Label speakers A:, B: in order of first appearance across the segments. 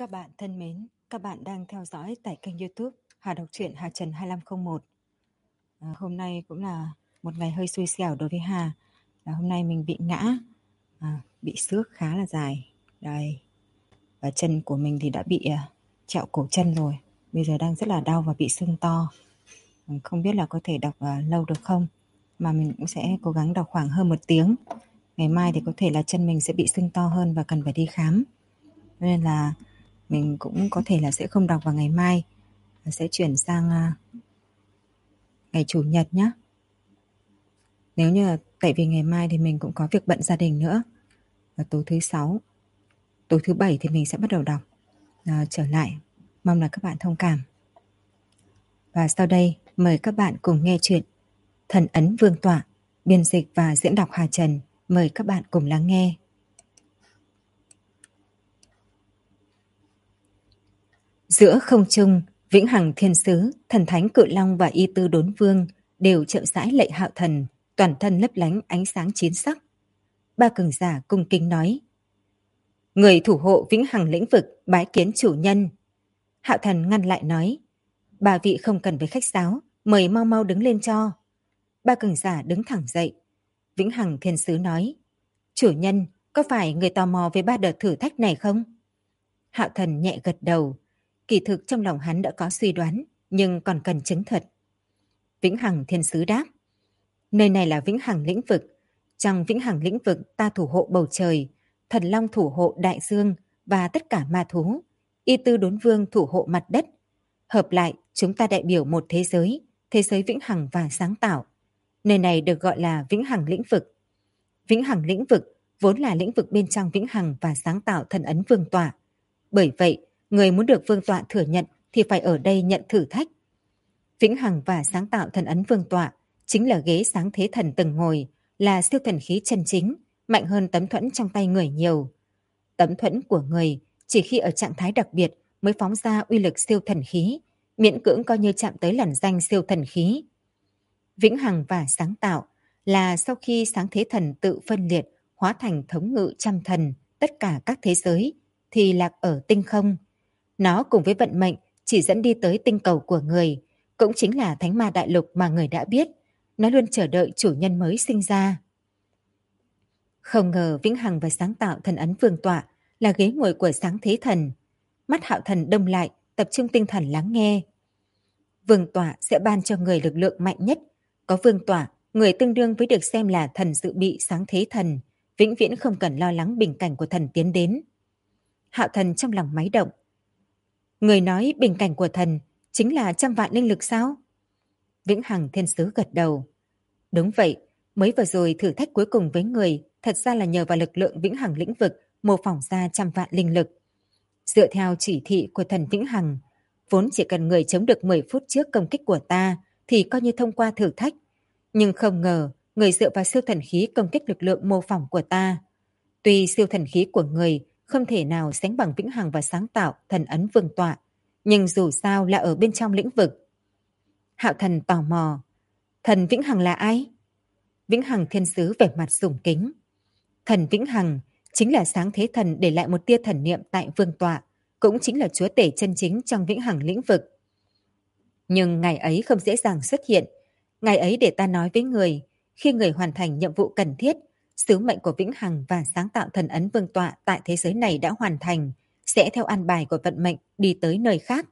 A: Các bạn thân mến, các bạn đang theo dõi tại kênh YouTube Hà Đọc truyện Hà Trần 2501. Hôm nay cũng là một ngày hơi xui xẻo đối với Hà. Hôm nay mình bị ngã, bị xước khá là dài. Đây. Và chân của mình thì đã bị trẹo cổ chân rồi. Bây giờ đang rất là đau và bị sưng to. Không biết là có thể đọc lâu được không. Mà mình cũng sẽ cố gắng đọc khoảng hơn 1 tiếng. Ngày mai thì có thể là chân mình sẽ bị sưng to hơn và cần phải đi khám. Nên là mình cũng có thể là sẽ không đọc vào ngày mai, sẽ chuyển sang ngày Chủ nhật nhé. Nếu như là, tại vì ngày mai thì mình cũng có việc bận gia đình nữa. Và tối thứ 6, tối thứ 7 thì mình sẽ bắt đầu đọc trở lại. Mong là các bạn thông cảm. Và sau đây mời các bạn cùng nghe chuyện Thần ấn Vương tọa, biên dịch và diễn đọc Hà Trần. Mời các bạn cùng lắng nghe. Giữa không trung, Vĩnh Hằng Thiên Sứ, Thần Thánh Cự Long và Y Tư Đốn Vương đều chậm rãi lạy Hạo Thần, toàn thân lấp lánh ánh sáng chín sắc. Ba cường giả cung kính nói: Người thủ hộ Vĩnh Hằng lĩnh vực bái kiến chủ nhân. Hạo Thần ngăn lại nói: Ba vị không cần phải khách sáo, mời mau mau đứng lên cho. Ba cường giả đứng thẳng dậy. Vĩnh Hằng Thiên Sứ nói: Chủ nhân, có phải người tò mò về 3 đợt thử thách này không? Hạo Thần nhẹ gật đầu. Kỳ thực trong lòng hắn đã có suy đoán, nhưng còn cần chứng thật. Vĩnh Hằng Thiên Sứ đáp: Nơi này là Vĩnh Hằng lĩnh vực. Trong Vĩnh Hằng lĩnh vực ta thủ hộ bầu trời, Thần Long thủ hộ đại dương và tất cả ma thú, Y Tư Đốn Vương thủ hộ mặt đất. Hợp lại, chúng ta đại biểu một thế giới vĩnh hằng và sáng tạo. Nơi này được gọi là Vĩnh Hằng lĩnh vực. Vĩnh Hằng lĩnh vực vốn là lĩnh vực bên trong vĩnh hằng và sáng tạo thần ấn vương tọa. Bởi vậy, người muốn được vương tọa thừa nhận thì phải ở đây nhận thử thách. Vĩnh hằng và sáng tạo thần ấn vương tọa chính là ghế sáng thế thần từng ngồi, là siêu thần khí chân chính, mạnh hơn tấm thuẫn trong tay người nhiều. Tấm thuẫn của người chỉ khi ở trạng thái đặc biệt mới phóng ra uy lực siêu thần khí, miễn cưỡng coi như chạm tới làn danh siêu thần khí. Vĩnh hằng và sáng tạo là sau khi sáng thế thần tự phân liệt, hóa thành thống ngự trăm thần, tất cả các thế giới, thì lạc ở tinh không. Nó cùng với vận mệnh chỉ dẫn đi tới tinh cầu của người, cũng chính là Thánh Ma Đại Lục mà người đã biết. Nó luôn chờ đợi chủ nhân mới sinh ra. Không ngờ Vĩnh Hằng và sáng tạo thần ấn vương tọa là ghế ngồi của sáng thế thần. Mắt Hạo Thần đông lại, tập trung tinh thần lắng nghe. Vương tọa sẽ ban cho người lực lượng mạnh nhất. Có vương tọa, người tương đương với được xem là thần dự bị sáng thế thần, vĩnh viễn không cần lo lắng bình cảnh của thần tiến đến. Hạo Thần trong lòng máy động. Người nói bình cảnh của thần chính là 100 vạn linh lực sao? Vĩnh Hằng Thiên Sứ gật đầu. Đúng vậy, mới vừa rồi thử thách cuối cùng với người thật ra là nhờ vào lực lượng Vĩnh Hằng lĩnh vực mô phỏng ra 100 vạn linh lực. Dựa theo chỉ thị của thần Vĩnh Hằng, vốn chỉ cần người chống được 10 phút trước công kích của ta thì coi như thông qua thử thách. Nhưng không ngờ, người dựa vào siêu thần khí công kích lực lượng mô phỏng của ta. Tuy siêu thần khí của người không thể nào sánh bằng Vĩnh Hằng và sáng tạo thần ấn vương tọa, nhưng dù sao là ở bên trong lĩnh vực. Hạo Thần tò mò. Thần Vĩnh Hằng là ai? Vĩnh Hằng Thiên Sứ vẻ mặt sùng kính. Thần Vĩnh Hằng chính là sáng thế thần để lại một tia thần niệm tại vương tọa, cũng chính là chúa tể chân chính trong Vĩnh Hằng lĩnh vực. Nhưng ngày ấy không dễ dàng xuất hiện. Ngày ấy để ta nói với người, khi người hoàn thành nhiệm vụ cần thiết, sứ mệnh của Vĩnh Hằng và sáng tạo thần ấn vương tọa tại thế giới này đã hoàn thành, sẽ theo an bài của vận mệnh đi tới nơi khác.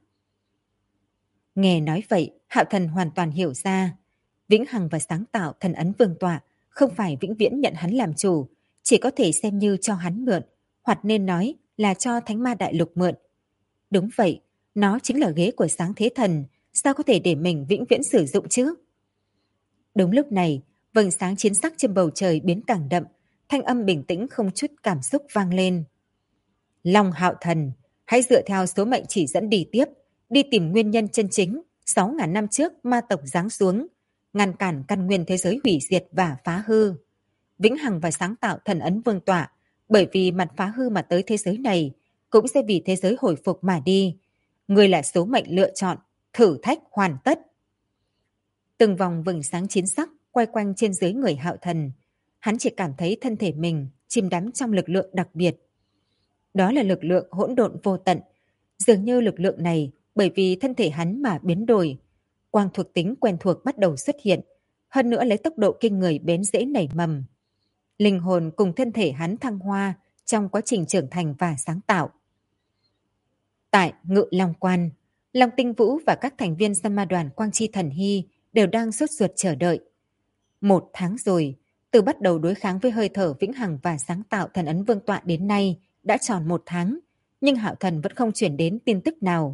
A: Nghe nói vậy, Hạo Thần hoàn toàn hiểu ra. Vĩnh Hằng và sáng tạo thần ấn vương tọa không phải vĩnh viễn nhận hắn làm chủ, chỉ có thể xem như cho hắn mượn, hoặc nên nói là cho Thánh Ma Đại Lục mượn. Đúng vậy, nó chính là ghế của sáng thế thần, sao có thể để mình vĩnh viễn sử dụng chứ? Đúng lúc này, vầng sáng chiến sắc trên bầu trời biến càng đậm, thanh âm bình tĩnh không chút cảm xúc vang lên. Long Hạo Thần, hãy dựa theo số mệnh chỉ dẫn đi tiếp, đi tìm nguyên nhân chân chính. 6.000 năm trước ma tộc giáng xuống, ngăn cản căn nguyên thế giới hủy diệt và phá hư. Vĩnh Hằng và sáng tạo thần ấn vương tọa, bởi vì mặt phá hư mà tới thế giới này, cũng sẽ vì thế giới hồi phục mà đi. Người là số mệnh lựa chọn, thử thách hoàn tất. Từng vòng vầng sáng chiến sắc quay quanh trên dưới người Hạo Thần. Hắn chỉ cảm thấy thân thể mình chìm đắm trong lực lượng đặc biệt. Đó là lực lượng hỗn độn vô tận, Dường như lực lượng này bởi vì thân thể hắn mà biến đổi. Quang thuộc tính quen thuộc bắt đầu xuất hiện, hơn nữa lấy tốc độ kinh người bén rễ nảy mầm. Linh hồn cùng thân thể hắn thăng hoa trong quá trình trưởng thành và sáng tạo. Tại Ngự Long Quan, Long Tinh Vũ và các thành viên Sa Ma đoàn Quang Chi Thần Hy đều đang sốt ruột chờ đợi. 1 tháng rồi, từ bắt đầu đối kháng với hơi thở vĩnh hằng và sáng tạo thần ấn vương tọa đến nay đã tròn 1 tháng, nhưng Hạo Thần vẫn không chuyển đến tin tức nào.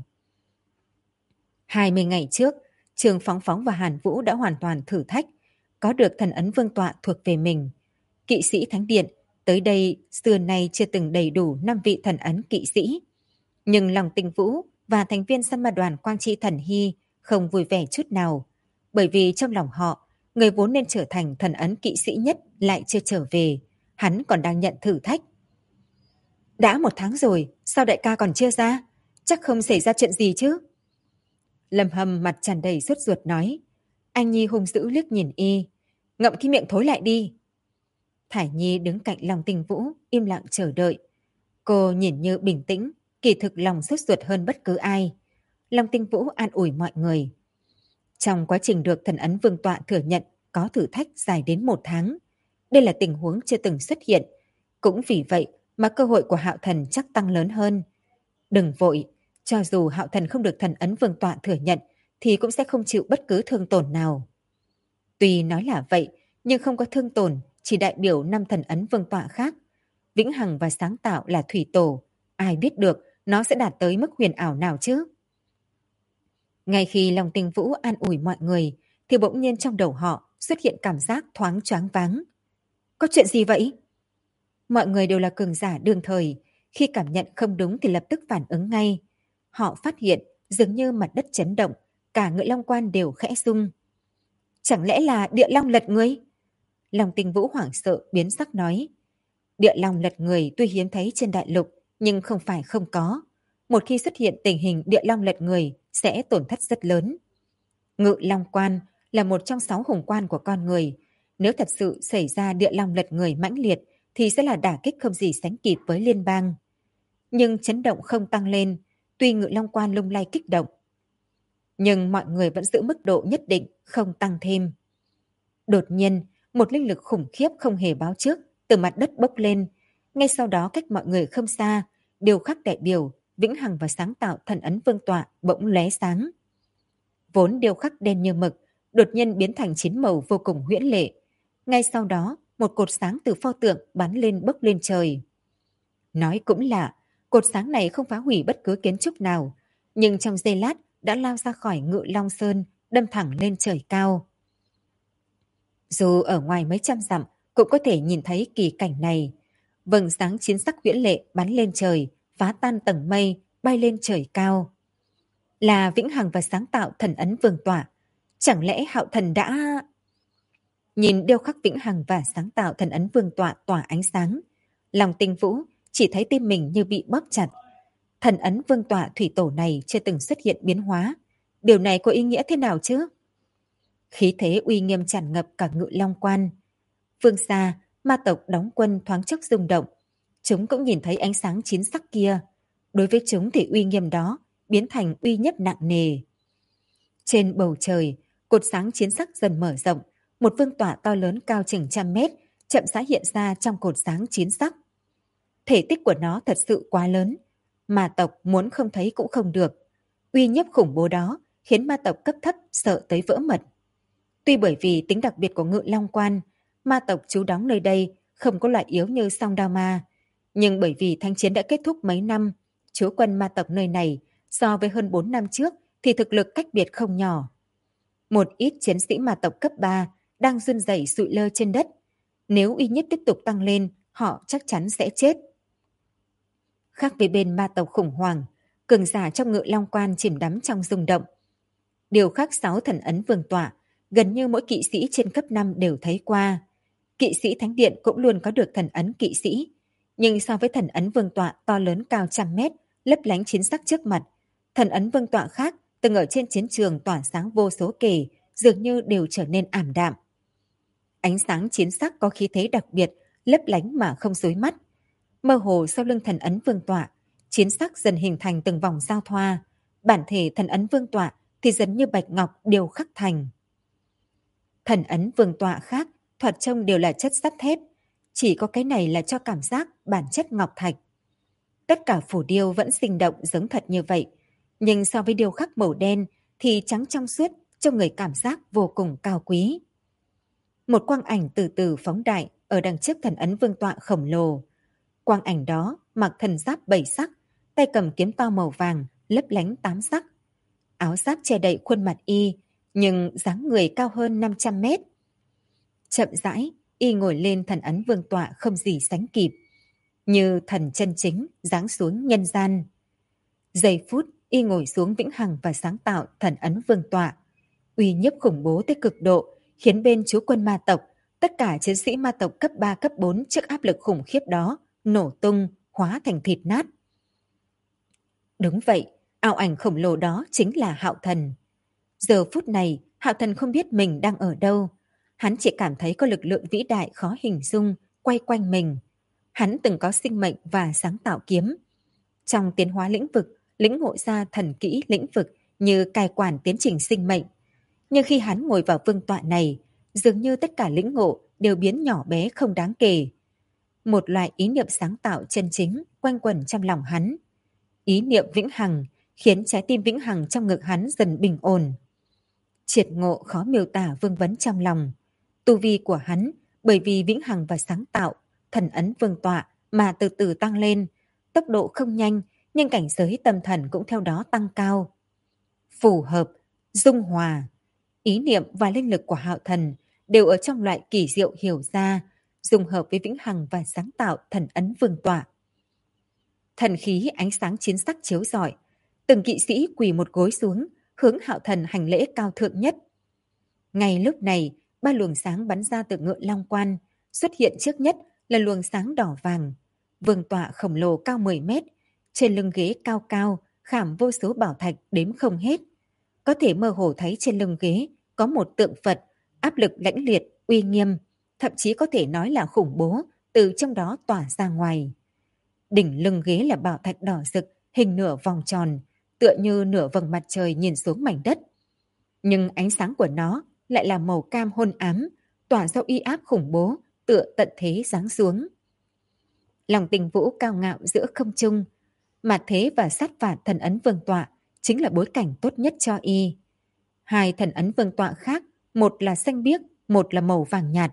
A: 20 ngày trước, Trường Phóng Phóng và Hàn Vũ đã hoàn toàn thử thách, có được thần ấn vương tọa thuộc về mình. Kỵ sĩ Thánh Điện, tới đây xưa nay chưa từng đầy đủ 5 vị thần ấn kỵ sĩ. Nhưng Long Tinh Vũ và thành viên Sa Ma đoàn Quang Chi Thần Hy không vui vẻ chút nào, bởi vì trong lòng họ, người vốn nên trở thành thần ấn kỵ sĩ nhất lại chưa trở về, hắn còn đang nhận thử thách. Đã 1 tháng rồi, sao đại ca còn chưa ra? Chắc không xảy ra chuyện gì chứ? Lâm Hâm mặt tràn đầy sốt ruột nói. Anh Nhi hung dữ liếc nhìn y. Ngậm cái miệng thối lại đi. Thải Nhi đứng cạnh Long Tinh Vũ, im lặng chờ đợi. Cô nhìn như bình tĩnh, kỳ thực lòng sốt ruột hơn bất cứ ai. Long Tinh Vũ an ủi mọi người. Trong quá trình được thần ấn vương tọa thừa nhận có thử thách dài đến 1 tháng. Đây là tình huống chưa từng xuất hiện. Cũng vì vậy mà cơ hội của Hạo Thần chắc tăng lớn hơn. Đừng vội, cho dù Hạo Thần không được thần ấn vương tọa thừa nhận thì cũng sẽ không chịu bất cứ thương tổn nào. Tuy nói là vậy, nhưng không có thương tổn chỉ đại biểu 5 thần ấn vương tọa khác. Vĩnh hằng và sáng tạo là thủy tổ, ai biết được nó sẽ đạt tới mức huyền ảo nào chứ? Ngay khi Long Tinh Vũ an ủi mọi người, thì bỗng nhiên trong đầu họ xuất hiện cảm giác thoáng choáng váng. Có chuyện gì vậy? Mọi người đều là cường giả đương thời, khi cảm nhận không đúng thì lập tức phản ứng ngay. Họ phát hiện dường như mặt đất chấn động, cả Ngự Long Quan đều khẽ rung. Chẳng lẽ là địa long lật người? Long Tinh Vũ hoảng sợ biến sắc nói. Địa long lật người tuy hiếm thấy trên đại lục, nhưng không phải không có. Một khi xuất hiện tình hình địa long lật người sẽ tổn thất rất lớn. Ngự Long Quan là một trong 6 hùng quan của con người. Nếu thật sự xảy ra địa long lật người mãnh liệt thì sẽ là đả kích không gì sánh kịp với liên bang. Nhưng chấn động không tăng lên, tuy Ngự Long Quan lung lay kích động. Nhưng mọi người vẫn giữ mức độ nhất định, không tăng thêm. Đột nhiên, một linh lực khủng khiếp không hề báo trước từ mặt đất bốc lên. Ngay sau đó cách mọi người không xa, điều khắc đại biểu, vĩnh hằng và sáng tạo thần ấn vương tọa bỗng lóe sáng. Vốn điều khắc đen như mực, đột nhiên biến thành 9 màu vô cùng huyễn lệ. Ngay sau đó, một cột sáng từ pho tượng bắn lên bốc lên trời. Nói cũng lạ, cột sáng này không phá hủy bất cứ kiến trúc nào, nhưng trong giây lát đã lao ra khỏi Ngự Long Sơn, đâm thẳng lên trời cao. Dù ở ngoài mấy trăm dặm cũng có thể nhìn thấy kỳ cảnh này. Vầng sáng chiến sắc huyễn lệ bắn lên trời, phá tan tầng mây, bay lên trời cao. Là vĩnh hằng và sáng tạo thần ấn vương tọa. Chẳng lẽ Hạo Thần đã... Nhìn điêu khắc vĩnh hằng và sáng tạo thần ấn vương tọa tỏa ánh sáng, lòng Tinh Vũ chỉ thấy tim mình như bị bóp chặt. Thần ấn vương tọa thủy tổ này chưa từng xuất hiện biến hóa. Điều này có ý nghĩa thế nào chứ? Khí thế uy nghiêm tràn ngập cả Ngự Long Quan. Phương xa, ma tộc đóng quân thoáng chốc rung động. Chúng cũng nhìn thấy ánh sáng chín sắc kia. Đối với chúng thì uy nghiêm đó biến thành uy nhất nặng nề. Trên bầu trời, cột sáng chiến sắc dần mở rộng. Một vương tọa to lớn cao chừng 100 mét chậm rãi hiện ra trong cột sáng chín sắc. Thể tích của nó thật sự quá lớn. Ma tộc muốn không thấy cũng không được. Uy nhiếp khủng bố đó khiến ma tộc cấp thấp sợ tới vỡ mật. Tuy bởi vì tính đặc biệt của Ngự Long Quan, ma tộc trú đóng nơi đây không có loại yếu như Song Đao Ma, nhưng bởi vì thanh chiến đã kết thúc mấy năm, trú quân ma tộc nơi này so với hơn 4 năm trước thì thực lực cách biệt không nhỏ. Một ít chiến sĩ ma tộc cấp 3 đang run rẩy sụi lơ trên đất. Nếu uy nhiếp tiếp tục tăng lên, họ chắc chắn sẽ chết. Khác với bên ma tộc khủng hoảng, cường giả trong Ngự Long Quan chìm đắm trong rung động. Điều khắc 6 thần ấn vương tọa, gần như mỗi kỵ sĩ trên cấp 5 đều thấy qua. Kỵ sĩ Thánh Điện cũng luôn có được thần ấn kỵ sĩ. Nhưng so với thần ấn vương tọa to lớn cao 100 mét, lấp lánh chiến sắc trước mặt, thần ấn vương tọa khác từng ở trên chiến trường tỏa sáng vô số kể, dường như đều trở nên ảm đạm. Ánh sáng chiến sắc có khí thế đặc biệt, lấp lánh mà không xối mắt. Mơ hồ sau lưng thần ấn vương tọa, chiến sắc dần hình thành từng vòng giao thoa, bản thể thần ấn vương tọa thì giống như bạch ngọc đều khắc thành. Thần ấn vương tọa khác, thoạt trông đều là chất sắt thép, chỉ có cái này là cho cảm giác bản chất ngọc thạch. Tất cả phù điêu vẫn sinh động giống thật như vậy, nhưng so với điêu khắc màu đen thì trắng trong suốt, cho người cảm giác vô cùng cao quý. Một quang ảnh từ từ phóng đại ở đằng trước thần ấn vương tọa khổng lồ. Quang ảnh đó mặc thần giáp 7 sắc, tay cầm kiếm to màu vàng, lấp lánh 8 sắc. Áo giáp che đậy khuôn mặt y, nhưng dáng người cao hơn 500 mét. Chậm rãi, y ngồi lên thần ấn vương tọa không gì sánh kịp, như thần chân chính giáng xuống nhân gian. Giây phút, y ngồi xuống vĩnh hằng và sáng tạo thần ấn vương tọa, uy nhiếp khủng bố tới cực độ, khiến bên chú quân ma tộc, tất cả chiến sĩ ma tộc cấp 3 cấp 4 trước áp lực khủng khiếp đó, nổ tung, hóa thành thịt nát. Đúng vậy, ảo ảnh khổng lồ đó chính là Hạo Thần. Giờ phút này, Hạo Thần không biết mình đang ở đâu. Hắn chỉ cảm thấy có lực lượng vĩ đại khó hình dung quay quanh mình. Hắn từng có sinh mệnh và sáng tạo kiếm. Trong tiến hóa lĩnh vực, lĩnh ngộ ra thần kỹ lĩnh vực như cai quản tiến trình sinh mệnh. Nhưng khi hắn ngồi vào vương tọa này, dường như tất cả lĩnh ngộ đều biến nhỏ bé không đáng kể. Một loại ý niệm sáng tạo chân chính quanh quẩn trong lòng hắn. Ý niệm vĩnh hằng khiến trái tim vĩnh hằng trong ngực hắn dần bình ổn. Triệt ngộ khó miêu tả vương vấn trong lòng. Tu vi của hắn bởi vì vĩnh hằng và sáng tạo, thần ấn vương tọa mà từ từ tăng lên. Tốc độ không nhanh, nhưng cảnh giới tâm thần cũng theo đó tăng cao. Phù hợp, dung hòa. Ý niệm và linh lực của Hạo Thần đều ở trong loại kỳ diệu hiểu ra, dung hợp với vĩnh hằng và sáng tạo thần ấn vương tọa. Thần khí ánh sáng chiến sắc chiếu rọi, từng kỵ sĩ quỳ một gối xuống, hướng Hạo Thần hành lễ cao thượng nhất. Ngay lúc này, ba luồng sáng bắn ra từ ngựa long quan, xuất hiện trước nhất là luồng sáng đỏ vàng. Vương tọa khổng lồ cao 10 mét, trên lưng ghế cao cao, khảm vô số bảo thạch đếm không hết. Có thể mơ hồ thấy trên lưng ghế có một tượng Phật, áp lực lãnh liệt, uy nghiêm, thậm chí có thể nói là khủng bố, từ trong đó tỏa ra ngoài. Đỉnh lưng ghế là bảo thạch đỏ rực, hình nửa vòng tròn, tựa như nửa vầng mặt trời nhìn xuống mảnh đất. Nhưng ánh sáng của nó lại là màu cam hôn ám, tỏa ra uy áp khủng bố, tựa tận thế giáng xuống. Lòng Tình Vũ cao ngạo giữa không trung, mà thế và sát phạt thần ấn vương tọa chính là bối cảnh tốt nhất cho y. Hai thần ấn vương tọa khác, một là xanh biếc, một là màu vàng nhạt.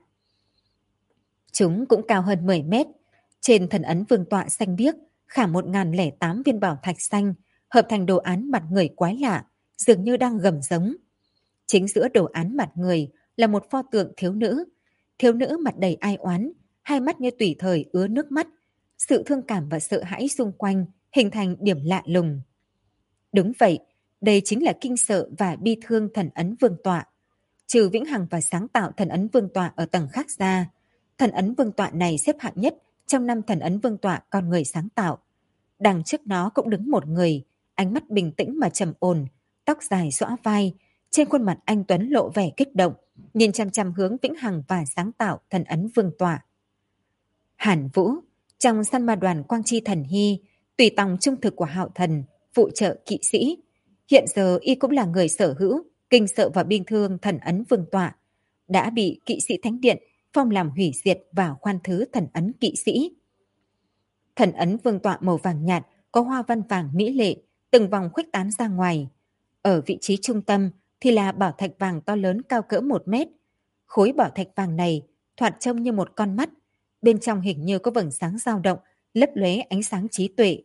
A: Chúng cũng cao hơn 10 mét. Trên thần ấn vương tọa xanh biếc khảm 1008 viên bảo thạch xanh, hợp thành đồ án mặt người quái lạ, dường như đang gầm giống. Chính giữa đồ án mặt người là một pho tượng thiếu nữ mặt đầy ai oán, hai mắt như tùy thời ứa nước mắt, sự thương cảm và sợ hãi xung quanh hình thành điểm lạ lùng. Đúng vậy, đây chính là kinh sợ và bi thương thần ấn vương tọa. Trừ vĩnh hằng và sáng tạo thần ấn vương tọa ở tầng khác ra, thần ấn vương tọa này xếp hạng nhất trong 5 thần ấn vương tọa con người sáng tạo. Đằng trước nó cũng đứng một người, ánh mắt bình tĩnh mà trầm ổn, tóc dài xõa vai, trên khuôn mặt anh tuấn lộ vẻ kích động, nhìn chăm chăm hướng vĩnh hằng và sáng tạo thần ấn vương tọa. Hàn Vũ, trong săn ma đoàn Quang Chi Thần Hy, tùy tòng trung thực của Hạo Thần, phụ trợ kỵ sĩ. Hiện giờ y cũng là người sở hữu, kinh sợ và bi thương thần ấn vương tọa, đã bị kỵ sĩ thánh điện phong làm hủy diệt và khoan thứ thần ấn kỵ sĩ. Thần ấn vương tọa màu vàng nhạt có hoa văn vàng mỹ lệ, từng vòng khuếch tán ra ngoài. Ở vị trí trung tâm thì là bảo thạch vàng to lớn cao cỡ 1 mét. Khối bảo thạch vàng này thoạt trông như một con mắt, bên trong hình như có vầng sáng dao động, lấp lóe ánh sáng trí tuệ.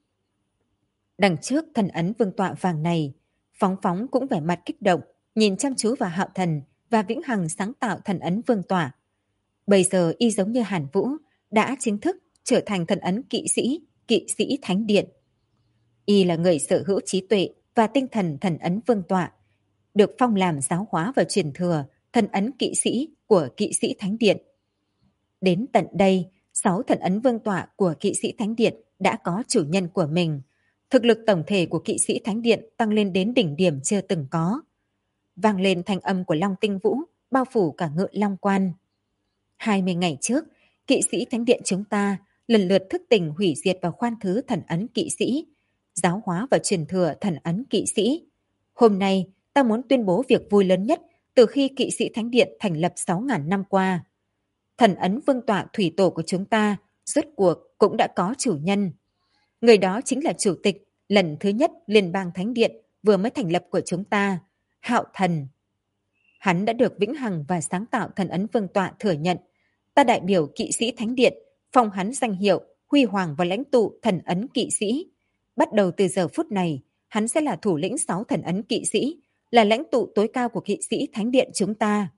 A: Đằng trước thần ấn vương tọa vàng này, Phóng Phóng cũng vẻ mặt kích động, nhìn chăm chú vào Hạo Thần và vĩnh hằng sáng tạo thần ấn vương tọa. Bây giờ y giống như Hàn Vũ, đã chính thức trở thành thần ấn kỵ sĩ thánh điện. Y là người sở hữu trí tuệ và tinh thần thần ấn vương tọa, được phong làm giáo hóa và truyền thừa thần ấn kỵ sĩ của kỵ sĩ thánh điện. Đến tận đây, 6 thần ấn vương tọa của kỵ sĩ thánh điện đã có chủ nhân của mình. Thực lực tổng thể của kỵ sĩ thánh điện tăng lên đến đỉnh điểm chưa từng có. Vang lên thanh âm của Long Tinh Vũ, bao phủ cả ngự long quan. 20 ngày trước, kỵ sĩ thánh điện chúng ta lần lượt thức tỉnh hủy diệt và khoan thứ thần ấn kỵ sĩ, giáo hóa và truyền thừa thần ấn kỵ sĩ. Hôm nay, ta muốn tuyên bố việc vui lớn nhất từ khi kỵ sĩ Thánh Điện thành lập 6.000 năm qua. Thần ấn vương tọa thủy tổ của chúng ta rốt cuộc cũng đã có chủ nhân. Người đó chính là chủ tịch lần thứ nhất Liên bang Thánh Điện vừa mới thành lập của chúng ta, Hạo Thần. Hắn đã được vĩnh hằng và sáng tạo thần ấn vương tọa thừa nhận. Ta đại biểu kỵ sĩ Thánh Điện, phong hắn danh hiệu huy hoàng và lãnh tụ thần ấn kỵ sĩ. Bắt đầu từ giờ phút này, hắn sẽ là thủ lĩnh 6 thần ấn kỵ sĩ, là lãnh tụ tối cao của kỵ sĩ Thánh Điện chúng ta.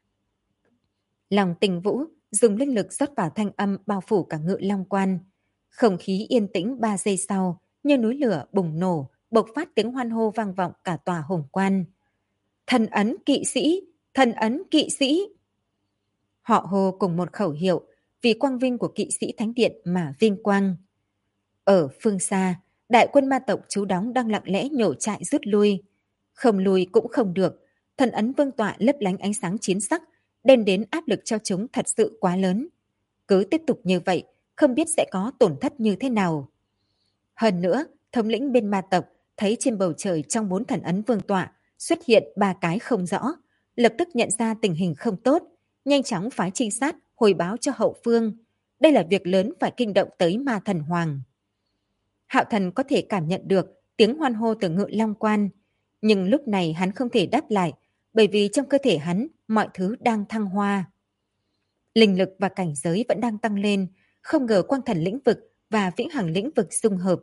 A: Lòng Tình Vũ dùng linh lực rót vào thanh âm bao phủ cả Ngự Long Quan. Không khí yên tĩnh 3 giây sau, như núi lửa bùng nổ, bộc phát tiếng hoan hô vang vọng cả tòa hùng quan. Thần ấn kỵ sĩ, thần ấn kỵ sĩ. Họ hô cùng một khẩu hiệu, vì quang vinh của kỵ sĩ Thánh Điện mà vinh quang. Ở phương xa, đại quân ma tộc trú đóng đang lặng lẽ nhổ trại rút lui. Không lui cũng không được, thần ấn vương tọa lấp lánh ánh sáng chiến sắc, đem đến áp lực cho chúng thật sự quá lớn. Cứ tiếp tục như vậy, không biết sẽ có tổn thất như thế nào. Hơn nữa, thống lĩnh bên ma tộc thấy trên bầu trời trong 4 thần ấn vương tọa xuất hiện 3 cái không rõ, lập tức nhận ra tình hình không tốt, nhanh chóng phái trinh sát hồi báo cho hậu phương. Đây là việc lớn phải kinh động tới ma thần hoàng. Hạo Thần có thể cảm nhận được tiếng hoan hô từ Ngự Long Quan, nhưng lúc này hắn không thể đáp lại, bởi vì trong cơ thể hắn mọi thứ đang thăng hoa. Linh lực và cảnh giới vẫn đang tăng lên, không ngờ quang thần lĩnh vực và vĩnh hằng lĩnh vực dung hợp.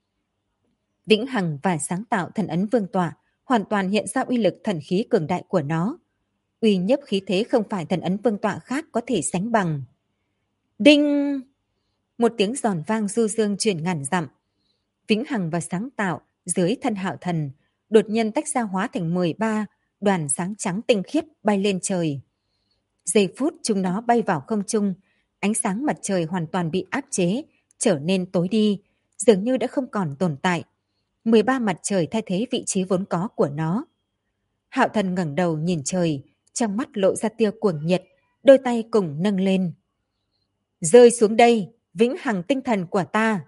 A: Vĩnh hằng và sáng tạo thần ấn vương tọa hoàn toàn hiện ra uy lực thần khí cường đại của nó. Uy nhiếp khí thế không phải thần ấn vương tọa khác có thể sánh bằng. Đinh! Một tiếng giòn vang du dương truyền ngàn dặm. Vĩnh hằng và sáng tạo dưới thân Hạo Thần đột nhiên tách ra hóa thành 13 đoàn sáng trắng tinh khiết bay lên trời. Giây phút chúng nó bay vào không trung, ánh sáng mặt trời hoàn toàn bị áp chế, trở nên tối đi, dường như đã không còn tồn tại. 13 mặt trời thay thế vị trí vốn có của nó. Hạo Thần ngẩng đầu nhìn trời, trong mắt lộ ra tia cuồng nhiệt, đôi tay cùng nâng lên. Rơi xuống đây, vĩnh hằng tinh thần của ta.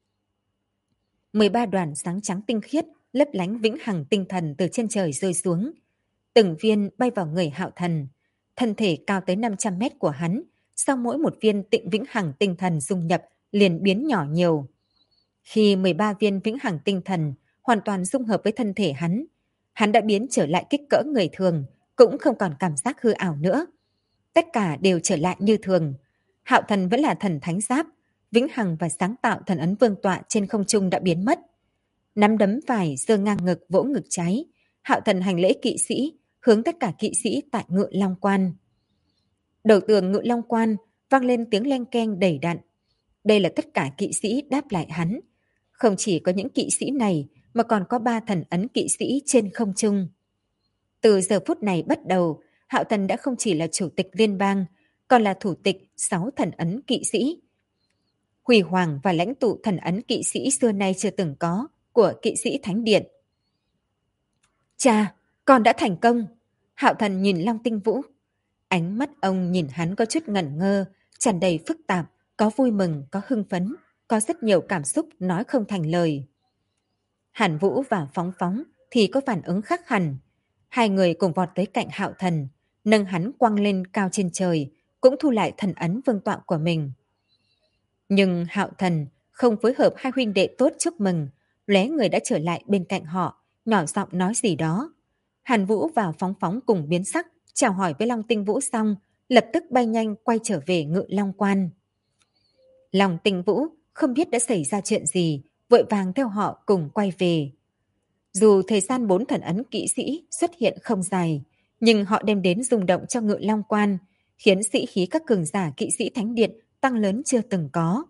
A: 13 đoàn sáng trắng tinh khiết, lấp lánh vĩnh hằng tinh thần từ trên trời rơi xuống. Từng viên bay vào người Hạo Thần. Thân thể cao tới 500 mét của hắn, sau mỗi một viên tịnh vĩnh hằng tinh thần dung nhập liền biến nhỏ nhiều. Khi 13 viên vĩnh hằng tinh thần hoàn toàn dung hợp với thân thể hắn đã biến trở lại kích cỡ người thường, cũng không còn cảm giác hư ảo nữa. Tất cả đều trở lại như thường. Hạo Thần vẫn là thần thánh giáp, vĩnh hằng và sáng tạo thần ấn vương tọa trên không trung đã biến mất. Nắm đấm phải giơ ngang ngực vỗ ngực trái, Hạo Thần hành lễ kỵ sĩ, hướng tất cả kỵ sĩ tại Ngự Long Quan. Đầu tường Ngự Long Quan vang lên tiếng leng keng đầy đặn. Đây là tất cả kỵ sĩ đáp lại hắn. Không chỉ có những kỵ sĩ này mà còn có 3 thần ấn kỵ sĩ trên không trung. Từ giờ phút này bắt đầu, Hạo Thần đã không chỉ là chủ tịch liên bang, còn là thủ tịch 6 thần ấn kỵ sĩ. Huy hoàng và lãnh tụ thần ấn kỵ sĩ xưa nay chưa từng có của kỵ sĩ Thánh Điện. Cha, con đã thành công. Hạo Thần nhìn Long Tinh Vũ. Ánh mắt ông nhìn hắn có chút ngẩn ngơ, tràn đầy phức tạp, có vui mừng, có hưng phấn, có rất nhiều cảm xúc nói không thành lời. Hàn Vũ và Phóng Phóng thì có phản ứng khác hẳn. Hai người cùng vọt tới cạnh Hạo Thần, nâng hắn quăng lên cao trên trời, cũng thu lại thần ấn vương tọa của mình. Nhưng Hạo Thần không phối hợp hai huynh đệ tốt chúc mừng, lóe người đã trở lại bên cạnh họ, nhỏ giọng nói gì đó. Hàn Vũ và Phóng Phóng cùng biến sắc, chào hỏi với Long Tinh Vũ xong, lập tức bay nhanh quay trở về Ngự Long Quan. Long Tinh Vũ không biết đã xảy ra chuyện gì, vội vàng theo họ cùng quay về. Dù thời gian 4 thần ấn kỵ sĩ xuất hiện không dài, nhưng họ đem đến rung động cho Ngự Long Quan, khiến sĩ khí các cường giả kỵ sĩ Thánh Điện tăng lớn chưa từng có.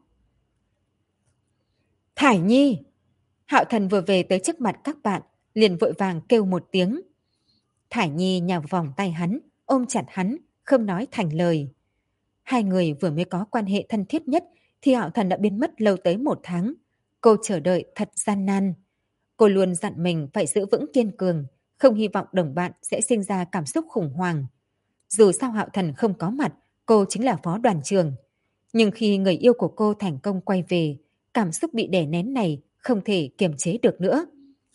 A: Thải Nhi! Hạo Thần vừa về tới trước mặt các bạn, liền vội vàng kêu một tiếng. Thải Nhi nhào vòng tay hắn, ôm chặt hắn, không nói thành lời. Hai người vừa mới có quan hệ thân thiết nhất thì Hạo Thần đã biến mất lâu tới 1 tháng. Cô chờ đợi thật gian nan. Cô luôn dặn mình phải giữ vững kiên cường, không hy vọng đồng bạn sẽ sinh ra cảm xúc khủng hoảng. Dù sao Hạo Thần không có mặt, cô chính là phó đoàn trưởng. Nhưng khi người yêu của cô thành công quay về, cảm xúc bị đè nén này không thể kiềm chế được nữa.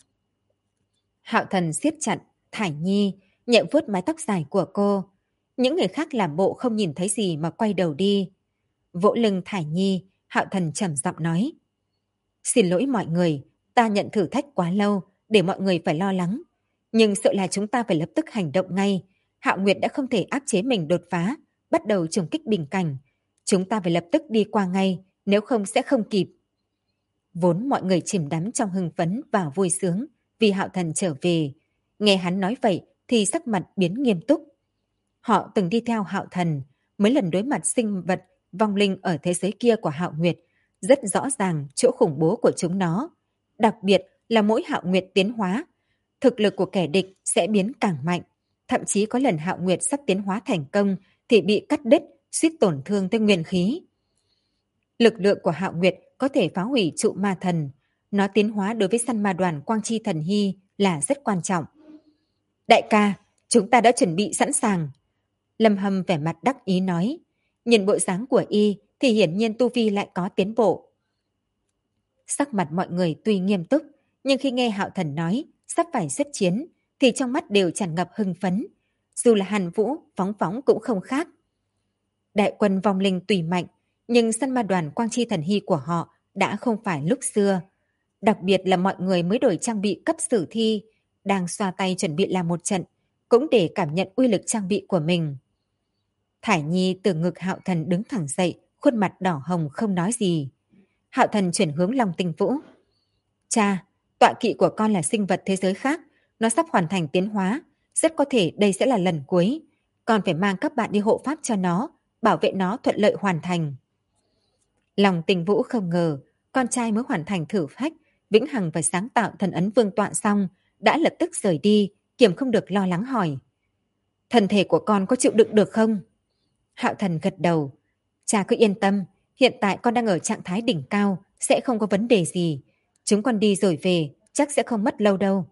A: Hạo Thần siết chặt Thải Nhi, nhẹ vuốt mái tóc dài của cô. Những người khác làm bộ không nhìn thấy gì mà quay đầu đi. Vỗ lưng Thải Nhi, Hạo Thần trầm giọng nói. Xin lỗi mọi người, ta nhận thử thách quá lâu để mọi người phải lo lắng. Nhưng sợ là chúng ta phải lập tức hành động ngay. Hạo Nguyệt đã không thể áp chế mình đột phá, bắt đầu trùng kích bình cảnh. Chúng ta phải lập tức đi qua ngay, nếu không sẽ không kịp. Vốn mọi người chìm đắm trong hưng phấn và vui sướng vì Hạo Thần trở về. Nghe hắn nói vậy thì sắc mặt biến nghiêm túc. Họ từng đi theo Hạo Thần, mấy lần đối mặt sinh vật vong linh ở thế giới kia của Hạo Nguyệt, rất rõ ràng chỗ khủng bố của chúng nó. Đặc biệt là mỗi Hạo Nguyệt tiến hóa, thực lực của kẻ địch sẽ biến càng mạnh. Thậm chí có lần Hạo Nguyệt sắp tiến hóa thành công thì bị cắt đứt, suýt tổn thương tới nguyên khí. Lực lượng của Hạo Nguyệt có thể phá hủy trụ ma thần. Nó tiến hóa đối với săn ma đoàn Quang Chi Thần Hy là rất quan trọng. Đại ca, chúng ta đã chuẩn bị sẵn sàng. Lâm Hâm vẻ mặt đắc ý nói. Nhìn bộ dáng của y thì hiển nhiên tu vi lại có tiến bộ. Sắc mặt mọi người tuy nghiêm túc, nhưng khi nghe Hạo Thần nói sắp phải xuất chiến thì trong mắt đều tràn ngập hưng phấn. Dù là Hàn Vũ, Phóng Phóng cũng không khác. Đại quân vong linh tùy mạnh, nhưng săn ma đoàn Quang Chi Thần Hy của họ đã không phải lúc xưa. Đặc biệt là mọi người mới đổi trang bị cấp sử thi, đang xoa tay chuẩn bị làm một trận, cũng để cảm nhận uy lực trang bị của mình. Thải Nhi từ ngực Hạo Thần đứng thẳng dậy, khuôn mặt đỏ hồng không nói gì. Hạo Thần chuyển hướng Long Tinh Vũ. Cha, tọa kỵ của con là sinh vật thế giới khác, nó sắp hoàn thành tiến hóa, rất có thể đây sẽ là lần cuối. Con phải mang các bạn đi hộ pháp cho nó, bảo vệ nó thuận lợi hoàn thành. Long Tinh Vũ không ngờ, con trai mới hoàn thành thử thách, vĩnh hằng và sáng tạo thần ấn vương tọa xong, đã lập tức rời đi, kiềm không được lo lắng hỏi. Thân thể của con có chịu đựng được không? Hạo Thần gật đầu. Cha cứ yên tâm, hiện tại con đang ở trạng thái đỉnh cao, sẽ không có vấn đề gì. Chúng con đi rồi về, chắc sẽ không mất lâu đâu.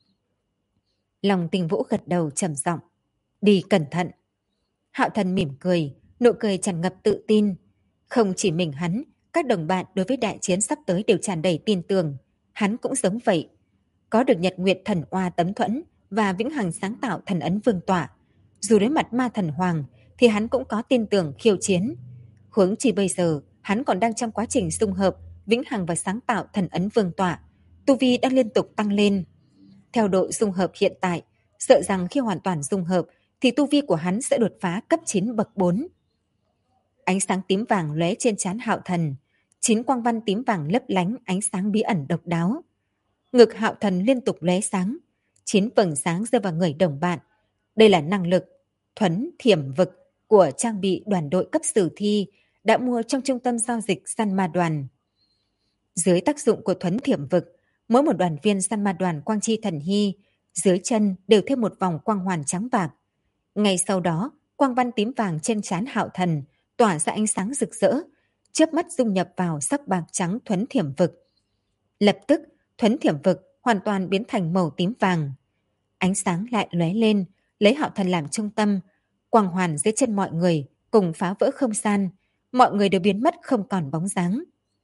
A: Long Tinh Vũ gật đầu trầm giọng. Đi cẩn thận. Hạo Thần mỉm cười, nụ cười tràn ngập tự tin. Không chỉ mình hắn, các đồng bạn đối với đại chiến sắp tới đều tràn đầy tin tưởng. Hắn cũng giống vậy. Có được Nhật Nguyệt Thần Oa tấm thuẫn và vĩnh hằng sáng tạo thần ấn vương tọa. Dù đối mặt ma thần hoàng, thì hắn cũng có tin tưởng khiêu chiến. Huống chi bây giờ, hắn còn đang trong quá trình xung hợp vĩnh hằng và sáng tạo thần ấn vương tọa. Tu vi đang liên tục tăng lên. Theo độ dung hợp hiện tại, sợ rằng khi hoàn toàn dung hợp thì tu vi của hắn sẽ đột phá cấp 9 bậc 4. Ánh sáng tím vàng lóe trên trán Hạo Thần, 9 quang văn tím vàng lấp lánh ánh sáng bí ẩn độc đáo. Ngực Hạo Thần liên tục lóe sáng, 9 vầng sáng rơi vào người đồng bạn. Đây là năng lực thuấn thiểm vực của trang bị đoàn đội cấp sử thi đã mua trong trung tâm giao dịch săn ma đoàn. Dưới tác dụng của thuấn thiểm vực, mỗi một đoàn viên săn ma đoàn Quang Chi Thần Hy dưới chân đều thêm một vòng quang hoàn trắng bạc. Ngay sau đó, quang văn tím vàng trên trán Hạo Thần tỏa ra ánh sáng rực rỡ, chớp mắt dung nhập vào sắc bạc trắng thuấn thiểm vực. Lập tức, thuấn thiểm vực hoàn toàn biến thành màu tím vàng. Ánh sáng lại lóe lên, lấy Hạo Thần làm trung tâm, quang hoàn dưới chân mọi người cùng phá vỡ không gian, mọi người đều biến mất không còn bóng dáng.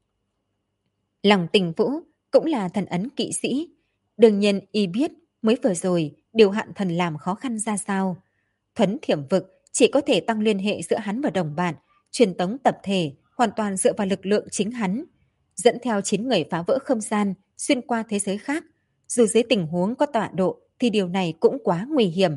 A: Lòng Tình Vũ cũng là thần ấn kỵ sĩ, đương nhiên y biết mới vừa rồi điều Hạo Thần làm khó khăn ra sao. Thuấn thiểm vực chỉ có thể tăng liên hệ giữa hắn và đồng bạn, truyền tống tập thể hoàn toàn dựa vào lực lượng chính hắn, dẫn theo 9 người phá vỡ không gian xuyên qua thế giới khác. Dù dưới tình huống có tọa độ thì điều này cũng quá nguy hiểm.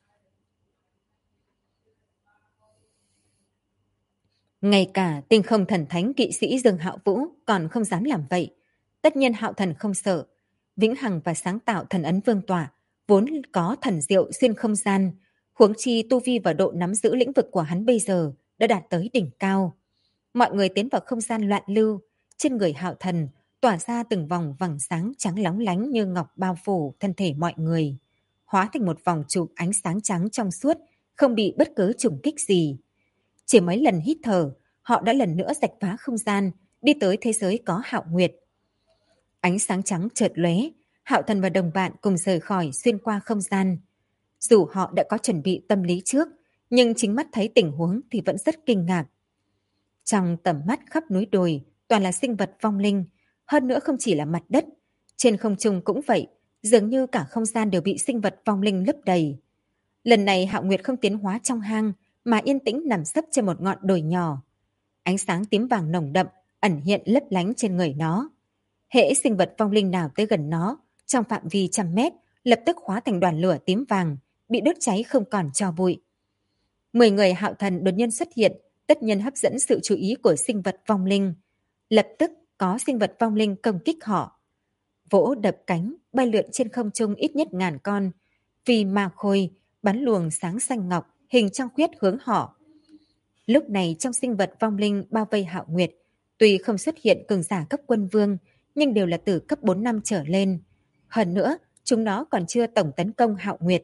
A: Ngay cả tinh không thần thánh kỵ sĩ Dương Hạo Vũ còn không dám làm vậy. Tất nhiên Hạo Thần không sợ. Vĩnh hằng và sáng tạo thần ấn vương tỏa vốn có thần diệu xuyên không gian. Huống chi tu vi và độ nắm giữ lĩnh vực của hắn bây giờ đã đạt tới đỉnh cao. Mọi người tiến vào không gian loạn lưu. Trên người Hạo Thần tỏa ra từng vòng vầng sáng trắng lóng lánh như ngọc bao phủ thân thể mọi người. Hóa thành một vòng chụp ánh sáng trắng trong suốt, không bị bất cứ trùng kích gì. Chỉ mấy lần hít thở, họ đã lần nữa rạch phá không gian, đi tới thế giới có Hạo Nguyệt. Ánh sáng trắng chợt lóe, Hạo Thần và đồng bạn cùng rời khỏi xuyên qua không gian. Dù họ đã có chuẩn bị tâm lý trước, nhưng chính mắt thấy tình huống thì vẫn rất kinh ngạc. Trong tầm mắt khắp núi đồi, toàn là sinh vật vong linh, hơn nữa không chỉ là mặt đất, trên không trung cũng vậy, dường như cả không gian đều bị sinh vật vong linh lấp đầy. Lần này Hạo Nguyệt không tiến hóa trong hang, mà yên tĩnh nằm sấp trên một ngọn đồi nhỏ. Ánh sáng tím vàng nồng đậm, ẩn hiện lấp lánh trên người nó. Hễ sinh vật vong linh nào tới gần nó, trong phạm vi trăm mét, lập tức hóa thành đoàn lửa tím vàng, bị đốt cháy không còn tro bụi. 10 người Hạo Thần đột nhiên xuất hiện, tất nhiên hấp dẫn sự chú ý của sinh vật vong linh. Lập tức có sinh vật vong linh công kích họ. Vỗ đập cánh, bay lượn trên không trung ít nhất ngàn con. Vì ma khôi, bắn luồng sáng xanh ngọc, hình trăng khuyết hướng họ. Lúc này trong sinh vật vong linh bao vây Hạo Nguyệt, tuy không xuất hiện cường giả cấp quân vương, nhưng đều là từ cấp 4 năm trở lên. Hơn nữa, chúng nó còn chưa tổng tấn công Hạo Nguyệt.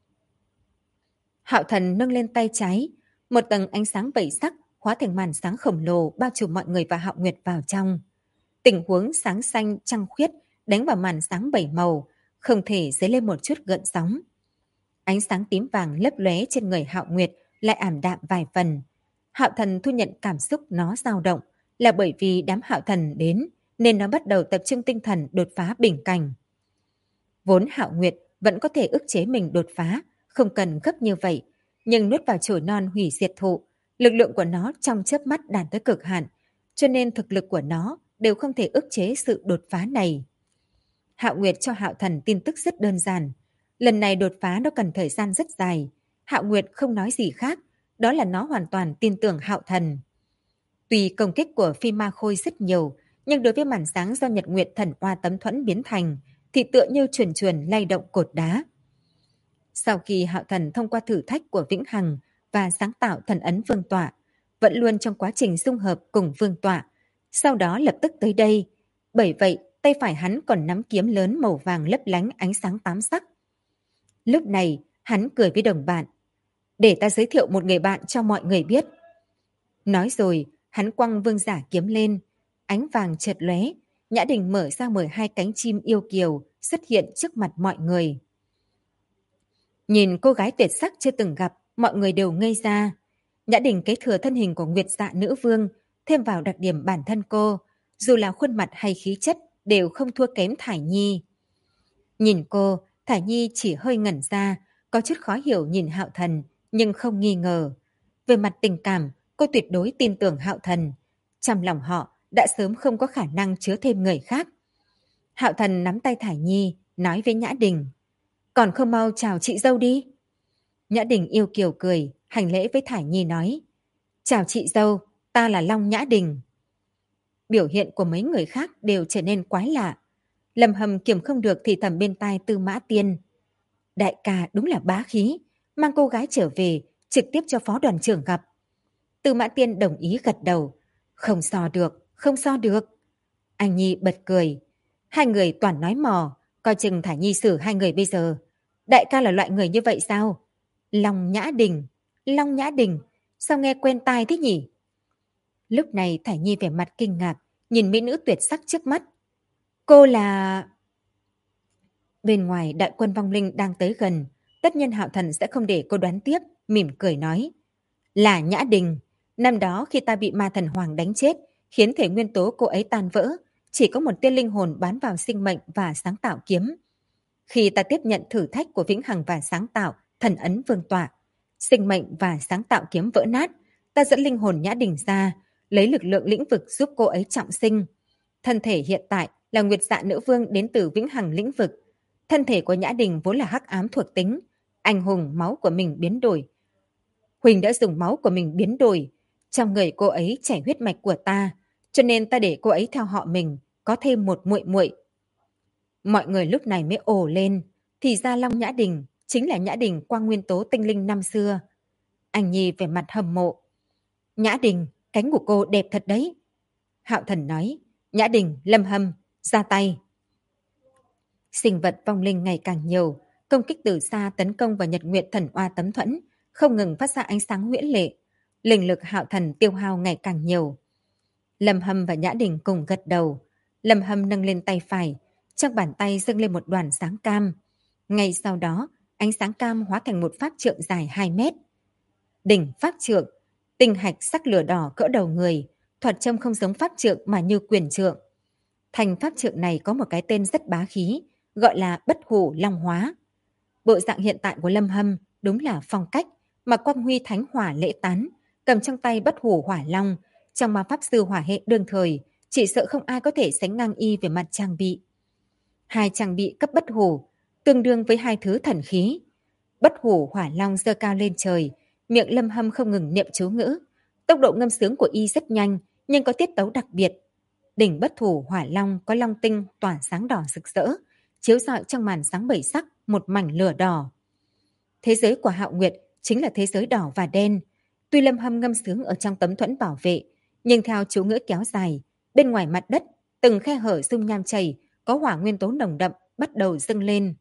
A: Hạo Thần nâng lên tay trái, một tầng ánh sáng bảy sắc hóa thành màn sáng khổng lồ bao trùm mọi người và Hạo Nguyệt vào trong. Tình huống sáng xanh trăng khuyết đánh vào màn sáng bảy màu, không thể dấy lên một chút gợn sóng. Ánh sáng tím vàng lấp lóe trên người Hạo Nguyệt lại ảm đạm vài phần. Hạo Thần thu nhận cảm xúc nó dao động là bởi vì đám Hạo Thần đến nên nó bắt đầu tập trung tinh thần đột phá bình cảnh. Vốn Hạo Nguyệt vẫn có thể ức chế mình đột phá, không cần gấp như vậy, nhưng nuốt vào chổi non hủy diệt thụ, lực lượng của nó trong chớp mắt đạt tới cực hạn, cho nên thực lực của nó đều không thể ức chế sự đột phá này. Hạo Nguyệt cho Hạo Thần tin tức rất đơn giản. Lần này đột phá nó cần thời gian rất dài. Hạo Nguyệt không nói gì khác, đó là nó hoàn toàn tin tưởng Hạo Thần. Tuy công kích của Phi Ma Khôi rất nhiều, nhưng đối với màn sáng do Nhật Nguyệt Thần Oa Tấm Thuẫn biến thành, thì tựa như truyền truyền lay động cột đá. Sau khi Hạo Thần thông qua thử thách của Vĩnh Hằng và sáng tạo thần ấn Vương Tọa, vẫn luôn trong quá trình dung hợp cùng Vương Tọa, sau đó lập tức tới đây. Bởi vậy, tay phải hắn còn nắm kiếm lớn màu vàng lấp lánh ánh sáng tám sắc. Lúc này, hắn cười với đồng bạn. Để ta giới thiệu một người bạn cho mọi người biết. Nói rồi, hắn quăng vương giả kiếm lên. Ánh vàng chợt lóe, Nhã Đình mở ra 12 cánh chim yêu kiều xuất hiện trước mặt mọi người. Nhìn cô gái tuyệt sắc chưa từng gặp, mọi người đều ngây ra. Nhã Đình kế thừa thân hình của Nguyệt Dạ Nữ Vương, thêm vào đặc điểm bản thân cô, dù là khuôn mặt hay khí chất đều không thua kém Thải Nhi. Nhìn cô, Thải Nhi chỉ hơi ngẩn ra, có chút khó hiểu nhìn Hạo Thần, nhưng không nghi ngờ. Về mặt tình cảm, cô tuyệt đối tin tưởng Hạo Thần. Trong lòng họ đã sớm không có khả năng chứa thêm người khác. Hạo Thần nắm tay Thải Nhi, nói với Nhã Đình. Còn không mau chào chị dâu đi. Nhã Đình yêu kiều cười, hành lễ với Thải Nhi nói. Chào chị dâu, ta là Long Nhã Đình. Biểu hiện của mấy người khác đều trở nên quái lạ. Lâm Hầm kiềm không được thì thầm bên tai Tư Mã Tiên. Đại ca đúng là bá khí, mang cô gái trở về, trực tiếp cho phó đoàn trưởng gặp. Tư Mã Tiên đồng ý gật đầu. Không so được, không so được. Anh Nhi bật cười. Hai người toàn nói mò, coi chừng Thải Nhi xử hai người bây giờ. Đại ca là loại người như vậy sao? Long Nhã Đình, Long Nhã Đình, sao nghe quen tai thế nhỉ? Lúc này Thải Nhi vẻ mặt kinh ngạc, nhìn mỹ nữ tuyệt sắc trước mắt. Cô là... Bên ngoài đại quân vong linh đang tới gần, tất nhiên Hạo Thần sẽ không để cô đoán tiếp, mỉm cười nói. Là Nhã Đình, năm đó khi ta bị ma thần Hoàng đánh chết, khiến thể nguyên tố cô ấy tan vỡ, chỉ có một tia linh hồn bám vào sinh mệnh và sáng tạo kiếm. Khi ta tiếp nhận thử thách của Vĩnh Hằng và sáng tạo, thần ấn Vương Tọa, sinh mệnh và sáng tạo kiếm vỡ nát, ta dẫn linh hồn Nhã Đình ra, lấy lực lượng lĩnh vực giúp cô ấy trọng sinh. Thân thể hiện tại là Nguyệt Dạ Nữ Vương đến từ Vĩnh Hằng lĩnh vực. Thân thể của Nhã Đình vốn là hắc ám thuộc tính, anh hùng máu của mình biến đổi. Huỳnh đã dùng máu của mình biến đổi, trong người cô ấy chảy huyết mạch của ta, cho nên ta để cô ấy theo họ mình, có thêm một muội muội. Mọi người lúc này mới ồ lên, thì ra Long Nhã Đình chính là Nhã Đình quang nguyên tố tinh linh năm xưa. Anh Nhi vẻ mặt hâm mộ. Nhã Đình, cánh của cô đẹp thật đấy. Hạo Thần nói, Nhã Đình, Lâm Hâm, ra tay. Sinh vật vong linh ngày càng nhiều, công kích từ xa tấn công vào Nhật Nguyệt Thần Oa Tấm Thuẫn, không ngừng phát ra ánh sáng huyễn lệ. Linh lực Hạo Thần tiêu hao ngày càng nhiều. Lâm Hâm và Nhã Đình cùng gật đầu. Lâm Hâm nâng lên tay phải, trong bàn tay dâng lên một đoàn sáng cam. Ngay sau đó, ánh sáng cam hóa thành một pháp trượng dài 2 mét. Đỉnh pháp trượng, Tinh hạch sắc lửa đỏ cỡ đầu người, thoạt trông không giống pháp trượng mà như quyền trượng. Thành pháp trượng này có một cái tên rất bá khí, gọi là Bất Hủ Long Hóa. Bộ dạng hiện tại của Lâm Hâm đúng là phong cách, mặc quang huy thánh hỏa lễ tán, cầm trong tay Bất Hủ Hỏa Long, trong ma pháp sư hỏa hệ đương thời, chỉ sợ không ai có thể sánh ngang y về mặt trang bị. Hai trang bị cấp Bất Hủ, tương đương với hai thứ thần khí. Bất Hủ Hỏa Long giơ cao lên trời, miệng Lâm Hâm không ngừng niệm chú ngữ. Tốc độ ngâm sướng của y rất nhanh, nhưng có tiết tấu đặc biệt. Đỉnh Bất Hủ Hỏa Long có long tinh tỏa sáng đỏ rực rỡ, chiếu rọi trong màn sáng bảy sắc một mảnh lửa đỏ. Thế giới của Hạo Nguyệt chính là thế giới đỏ và đen. Tuy Lâm Hâm ngâm sướng ở trong tấm thuẫn bảo vệ, nhưng theo chú ngữ kéo dài, bên ngoài mặt đất, từng khe hở dung nham chảy, có hỏa nguyên tố nồng đậm bắt đầu dâng lên.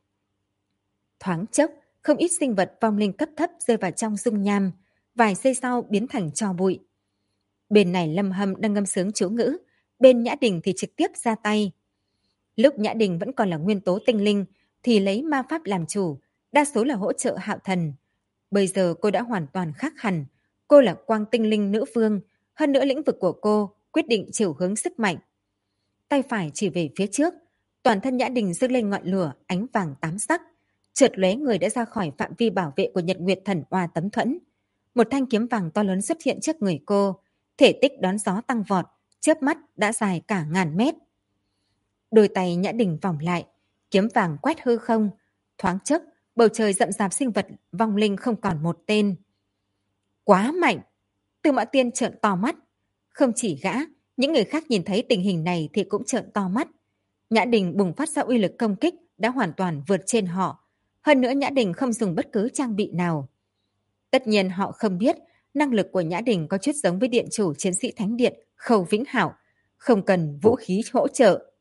A: Thoáng chốc, không ít sinh vật vong linh cấp thấp rơi vào trong dung nham, vài giây sau biến thành tro bụi. Bên này Lâm Hâm đang ngâm sướng chú ngữ, bên Nhã Đình thì trực tiếp ra tay. Lúc Nhã Đình vẫn còn là nguyên tố tinh linh thì lấy ma pháp làm chủ, đa số là hỗ trợ Hạo Thần. Bây giờ cô đã hoàn toàn khác hẳn, cô là quang tinh linh nữ vương, hơn nữa lĩnh vực của cô quyết định chiều hướng sức mạnh. Tay phải chỉ về phía trước, toàn thân Nhã Đình dâng lên ngọn lửa ánh vàng tám sắc, chợt lóe người đã ra khỏi phạm vi bảo vệ của Nhật Nguyệt Thần Oa tấm thuẫn. Một thanh kiếm vàng to lớn xuất hiện trước người cô, thể tích đón gió tăng vọt, chớp mắt đã dài cả ngàn mét. Đôi tay Nhã Đình vòng lại, kiếm vàng quét hư không, thoáng chốc bầu trời rậm rạp sinh vật vong linh không còn một tên. Quá mạnh! Tư Mã Tiên trợn to mắt. Không chỉ gã, những người khác nhìn thấy tình hình này thì cũng trợn to mắt. Nhã Đình bùng phát ra uy lực công kích đã hoàn toàn vượt trên họ. Hơn nữa Nhã Đình không dùng bất cứ trang bị nào. Tất nhiên họ không biết năng lực của Nhã Đình có chút giống với điện chủ chiến sĩ Thánh Điện Khâu Vĩnh Hảo, không cần vũ khí hỗ trợ.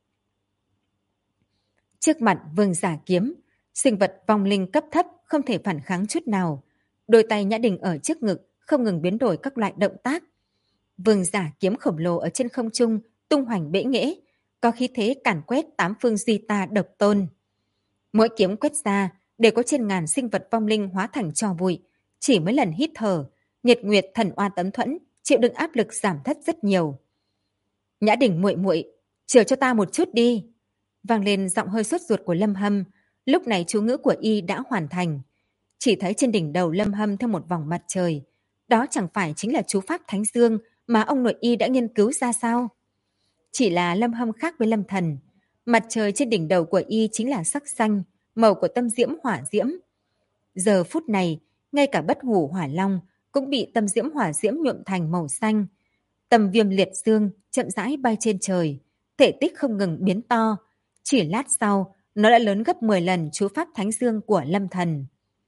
A: Trước mặt Vương Giả Kiếm, sinh vật vong linh cấp thấp không thể phản kháng chút nào. Đôi tay Nhã Đình ở trước ngực không ngừng biến đổi các loại động tác. Vương Giả Kiếm khổng lồ ở trên không trung tung hoành bẽ nghễ, có khí thế càn quét tám phương duy ta độc tôn. Mỗi kiếm quét ra đều có trên ngàn sinh vật vong linh hóa thành tro bụi. Chỉ mấy lần hít thở, Nhật Nguyệt Thần Oa tấm thuẫn chịu đựng áp lực giảm thất rất nhiều. Nhã Đình muội muội, chờ cho ta một chút đi. Vang lên giọng hơi sốt ruột của Lâm Hâm. Lúc này chú ngữ của y đã hoàn thành. Chỉ thấy trên đỉnh đầu Lâm Hâm theo một vòng mặt trời. Đó chẳng phải chính là chú pháp Thánh Dương mà ông nội y đã nghiên cứu ra sao? Chỉ là Lâm Hâm khác với Lâm Thần. Mặt trời trên đỉnh đầu của y chính là sắc xanh, màu của tâm diễm hỏa diễm. Giờ phút này, ngay cả Bất Hủ Hỏa Long cũng bị tâm diễm hỏa diễm nhuộm thành màu xanh. Tầm viêm liệt dương chậm rãi bay trên trời, thể tích không ngừng biến to. Chỉ lát sau, nó đã lớn gấp 10 lần chú pháp Thánh Dương của Lâm Thần.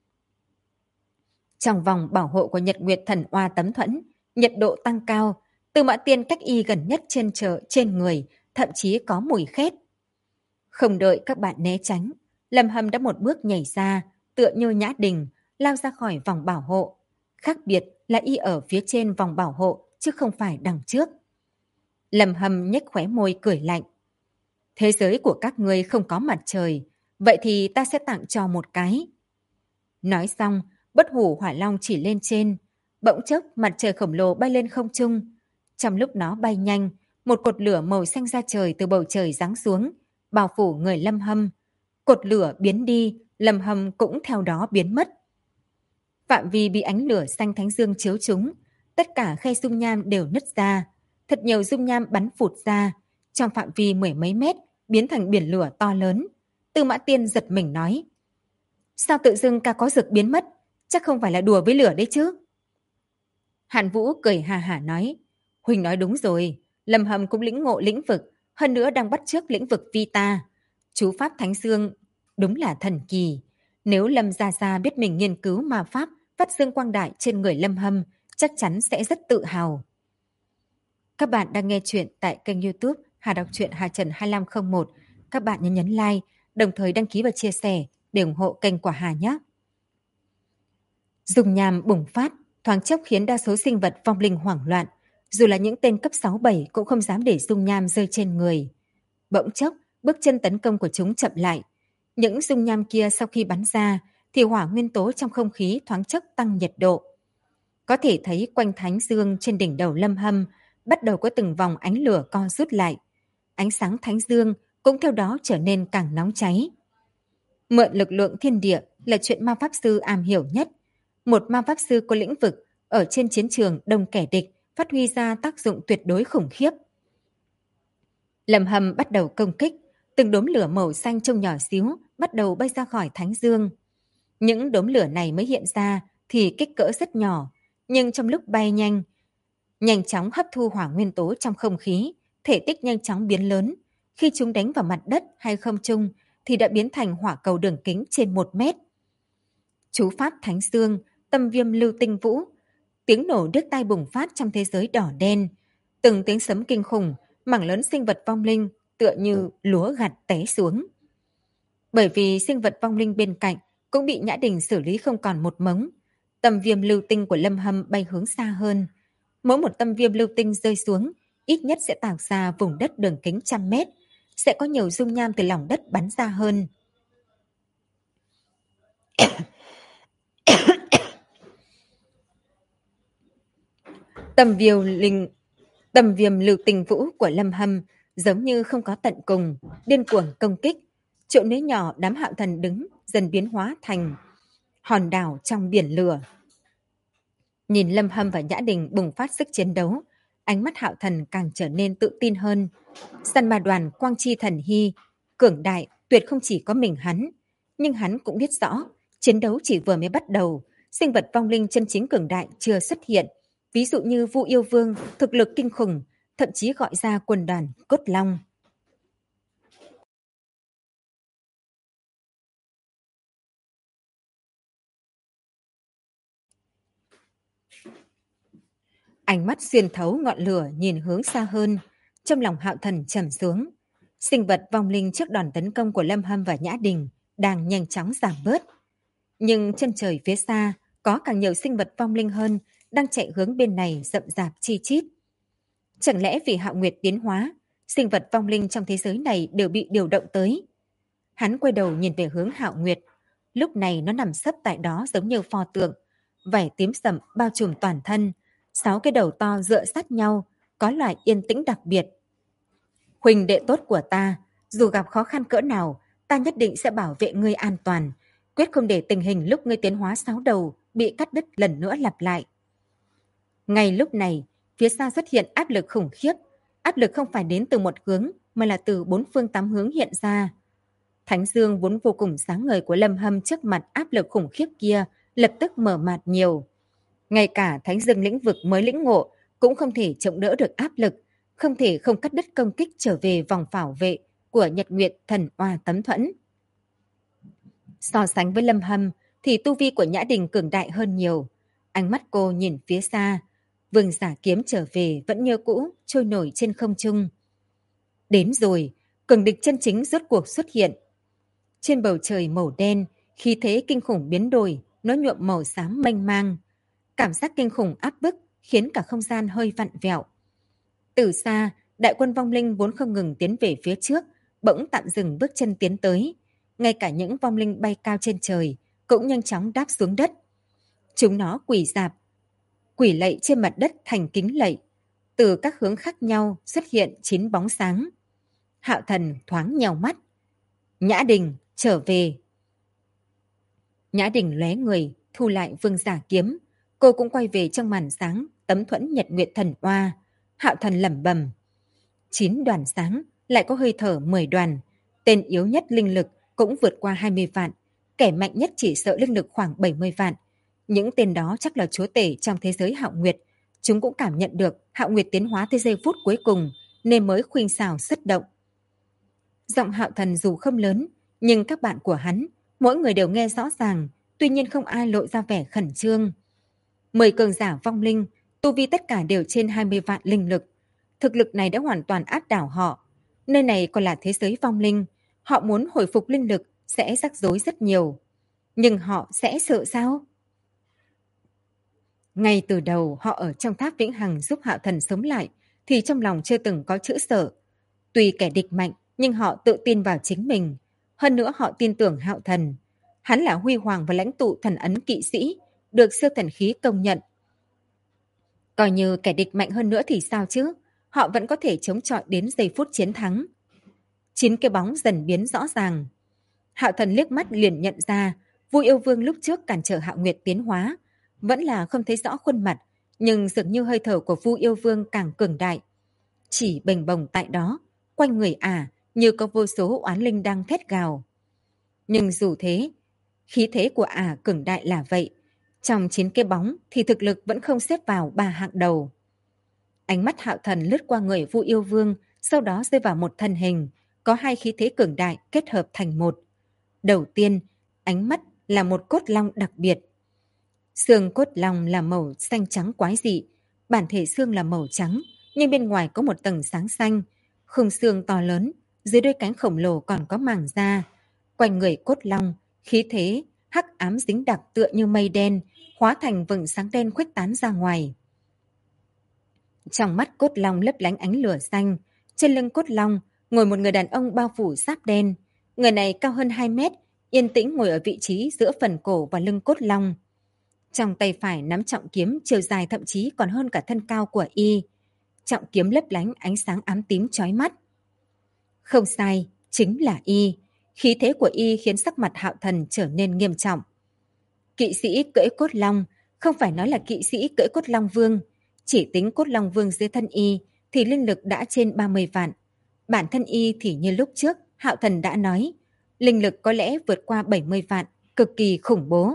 A: Trong vòng bảo hộ của Nhật Nguyệt Thần Oa tấm thuẫn, nhiệt độ tăng cao, Tư Mã Tiên cách y gần nhất trên người, thậm chí có mùi khét. Không đợi các bạn né tránh, Lâm Hâm đã một bước nhảy ra, tựa như Nhã Đình, lao ra khỏi vòng bảo hộ. Khác biệt là y ở phía trên vòng bảo hộ, chứ không phải đằng trước. Lâm Hâm nhếch khóe môi cười lạnh. Thế giới của các ngươi không có mặt trời, vậy thì ta sẽ tặng cho một cái. Nói xong, Bất Hủ Hỏa Long chỉ lên trên. Bỗng chốc mặt trời khổng lồ bay lên không trung. Trong lúc nó bay nhanh, một cột lửa màu xanh ra trời từ bầu trời giáng xuống, bao phủ người Lâm Hâm. Cột lửa biến đi, Lâm Hâm cũng theo đó biến mất. Phạm vi bị ánh lửa xanh Thánh Dương chiếu trúng, tất cả khe dung nham đều nứt ra. Thật nhiều dung nham bắn phụt ra, trong phạm vi mười mấy mét, biến thành biển lửa to lớn. Tư Mã Tiên giật mình nói. Sao tự dưng ca có dược biến mất? Chắc không phải là đùa với lửa đấy chứ? Hàn Vũ cười hà hả nói. Huỳnh nói đúng rồi, Lâm Hâm cũng lĩnh ngộ lĩnh vực, hơn nữa đang bắt chước lĩnh vực Vita. Chú pháp Thánh Dương đúng là thần kỳ. Nếu Lâm Gia Gia biết mình nghiên cứu ma pháp phát dương quang đại trên người Lâm Hâm, chắc chắn sẽ rất tự hào. Các bạn đang nghe chuyện tại kênh YouTube Hà Đọc Truyện Hà Trần 2501. Các bạn nhấn like, đồng thời đăng ký và chia sẻ để ủng hộ kênh của Hà nhé. Dung nham bùng phát, thoáng chốc khiến đa số sinh vật vong linh hoảng loạn. Dù là những tên cấp 6-7 cũng không dám để dung nham rơi trên người. Bỗng chốc, bước chân tấn công của chúng chậm lại. Những dung nham kia sau khi bắn ra thì hỏa nguyên tố trong không khí thoáng chốc tăng nhiệt độ. Có thể thấy quanh Thánh Dương trên đỉnh đầu Lâm Hâm bắt đầu có từng vòng ánh lửa co rút lại. Ánh sáng Thánh Dương cũng theo đó trở nên càng nóng cháy. Mượn lực lượng thiên địa là chuyện ma pháp sư am hiểu nhất. Một ma pháp sư có lĩnh vực ở trên chiến trường đông kẻ địch phát huy ra tác dụng tuyệt đối khủng khiếp. Lâm Hâm bắt đầu công kích, từng đốm lửa màu xanh trông nhỏ xíu bắt đầu bay ra khỏi Thánh Dương. Những đốm lửa này mới hiện ra thì kích cỡ rất nhỏ, nhưng trong lúc bay nhanh chóng hấp thu hỏa nguyên tố trong không khí, thể tích nhanh chóng biến lớn. Khi chúng đánh vào mặt đất hay không trung thì đã biến thành hỏa cầu đường kính trên 1 mét. Chú pháp Thánh Dương, tâm viêm lưu tinh vũ, tiếng nổ điếc tai bùng phát trong thế giới đỏ đen. Từng tiếng sấm kinh khủng, mảng lớn sinh vật vong linh tựa như lúa gặt té xuống. Bởi vì sinh vật vong linh bên cạnh cũng bị Nhã Đình xử lý không còn một mống. Tâm viêm lưu tinh của Lâm Hâm bay hướng xa hơn. Mỗi một tâm viêm lưu tinh rơi xuống, ít nhất sẽ tạo ra vùng đất đường kính 100 mét, sẽ có nhiều dung nham từ lòng đất bắn ra hơn. Tâm viêm lưu tinh vũ của Lâm Hâm giống như không có tận cùng, điên cuồng công kích. Chỗ nế nhỏ đám Hạo Thần đứng dần biến hóa thành hòn đảo trong biển lửa. Nhìn Lâm Hâm và Nhã Đình bùng phát sức chiến đấu, ánh mắt Hạo Thần càng trở nên tự tin hơn. Săn ma đoàn Quang Chi Thần Hy, cường đại tuyệt không chỉ có mình hắn, nhưng hắn cũng biết rõ, chiến đấu chỉ vừa mới bắt đầu, sinh vật vong linh chân chính cường đại chưa xuất hiện. Ví dụ như Vu Yêu Vương, thực lực kinh khủng, thậm chí gọi ra quân đoàn Cốt Long. Ánh mắt xuyên thấu ngọn lửa nhìn hướng xa hơn, trong lòng Hạo Thần trầm xuống. Sinh vật vong linh trước đòn tấn công của Lâm Hâm và Nhã Đình đang nhanh chóng giảm bớt. Nhưng chân trời phía xa có càng nhiều sinh vật vong linh hơn đang chạy hướng bên này rậm rạp chi chít. Chẳng lẽ vì Hạo Nguyệt tiến hóa, sinh vật vong linh trong thế giới này đều bị điều động tới? Hắn quay đầu nhìn về hướng Hạo Nguyệt. Lúc này nó nằm sấp tại đó giống như pho tượng, vảy tím sậm bao trùm toàn thân, 6 cái đầu to dựa sát nhau, có loại yên tĩnh đặc biệt. Huỳnh đệ tốt của ta, dù gặp khó khăn cỡ nào, ta nhất định sẽ bảo vệ ngươi an toàn, quyết không để tình hình lúc ngươi tiến hóa 6 đầu bị cắt đứt lần nữa lặp lại. Ngay lúc này, phía xa xuất hiện áp lực khủng khiếp. Áp lực không phải đến từ một hướng, mà là từ 4 phương 8 hướng hiện ra. Thánh Dương vốn vô cùng sáng ngời của Lâm Hâm trước mặt áp lực khủng khiếp kia, lập tức mở mạt nhiều. Ngay cả Thánh Dương lĩnh vực mới lĩnh ngộ cũng không thể chống đỡ được áp lực, không thể không cắt đứt công kích trở về vòng bảo vệ của Nhật Nguyệt Thần Oa Tấm Thuẫn. So sánh với Lâm Hâm thì tu vi của Nhã Đình cường đại hơn nhiều. Ánh mắt cô nhìn phía xa, Vương Giả Kiếm trở về vẫn như cũ, trôi nổi trên không trung. Đến rồi, cường địch chân chính rốt cuộc xuất hiện. Trên bầu trời màu đen, khí thế kinh khủng biến đổi, nó nhuộm màu xám mênh mang. Cảm giác kinh khủng áp bức khiến cả không gian hơi vặn vẹo. Từ xa, đại quân vong linh vốn không ngừng tiến về phía trước, bỗng tạm dừng bước chân tiến tới. Ngay cả những vong linh bay cao trên trời cũng nhanh chóng đáp xuống đất. Chúng nó quỳ rạp, quỳ lạy trên mặt đất thành kính lạy. Từ các hướng khác nhau xuất hiện 9 bóng sáng. Hạo Thần thoáng nhèo mắt. Nhã Đình, trở về. Nhã Đình lóe người, thu lại Vương Giả Kiếm. Cô cũng quay về trong màn sáng, tấm thuẫn Nhật Nguyệt Thần Oa. Hạo Thần lẩm bẩm. 9 đoàn sáng, lại có hơi thở 10 đoàn. Tên yếu nhất linh lực cũng vượt qua 20 vạn. Kẻ mạnh nhất chỉ sợ linh lực khoảng 70 vạn. Những tên đó chắc là chúa tể trong thế giới Hạo Nguyệt. Chúng cũng cảm nhận được Hạo Nguyệt tiến hóa tới giây phút cuối cùng, nên mới khuynh xảo xuất động. Giọng Hạo Thần dù không lớn, nhưng các bạn của hắn, mỗi người đều nghe rõ ràng, tuy nhiên không ai lộ ra vẻ khẩn trương. 10 cường giả vong linh, tu vi tất cả đều trên 20 vạn linh lực. Thực lực này đã hoàn toàn áp đảo họ. Nơi này còn là thế giới vong linh, họ muốn hồi phục linh lực sẽ rắc rối rất nhiều. Nhưng họ sẽ sợ sao? Ngay từ đầu họ ở trong tháp vĩnh hằng giúp Hạo Thần sống lại, thì trong lòng chưa từng có chữ sợ. Tuy kẻ địch mạnh, nhưng họ tự tin vào chính mình. Hơn nữa họ tin tưởng Hạo Thần. Hắn là huy hoàng và lãnh tụ thần ấn kỵ sĩ, được siêu thần khí công nhận. Coi như kẻ địch mạnh hơn nữa thì sao chứ? Họ vẫn có thể chống chọi đến giây phút chiến thắng. 9 cái bóng dần biến rõ ràng. Hạo Thần liếc mắt liền nhận ra, Vu Yêu Vương lúc trước cản trở Hạo Nguyệt tiến hóa, vẫn là không thấy rõ khuôn mặt, nhưng dường như hơi thở của Vu Yêu Vương càng cường đại. Chỉ bềnh bồng tại đó, quanh người như có vô số oán linh đang thét gào. Nhưng dù thế, khí thế của cường đại là vậy, trong 9 cái bóng thì thực lực vẫn không xếp vào 3 hạng đầu. Ánh mắt Hạo Thần lướt qua người Vu Yêu Vương, sau đó rơi vào một thân hình, có 2 khí thế cường đại kết hợp thành một. Đầu tiên, ánh mắt là một cốt long đặc biệt. Xương cốt long là màu xanh trắng quái dị, bản thể xương là màu trắng, nhưng bên ngoài có một tầng sáng xanh, khung xương to lớn, dưới đôi cánh khổng lồ còn có màng da. Quanh người cốt long, khí thế, hắc ám dính đặc tựa như mây đen, hóa thành vầng sáng đen khuếch tán ra ngoài. Trong mắt cốt long lấp lánh ánh lửa xanh, trên lưng cốt long ngồi một người đàn ông bao phủ sáp đen. Người này cao hơn 2 mét, yên tĩnh ngồi ở vị trí giữa phần cổ và lưng cốt long. Trong tay phải nắm trọng kiếm chiều dài thậm chí còn hơn cả thân cao của y. Trọng kiếm lấp lánh ánh sáng ám tím chói mắt. Không sai, chính là y. Khí thế của y khiến sắc mặt Hạo Thần trở nên nghiêm trọng. Kỵ sĩ cưỡi cốt long, không phải nói là kỵ sĩ cưỡi cốt long vương. Chỉ tính cốt long vương dưới thân y thì linh lực đã trên 30 vạn. Bản thân y thì như lúc trước Hạo Thần đã nói, linh lực có lẽ vượt qua 70 vạn, cực kỳ khủng bố.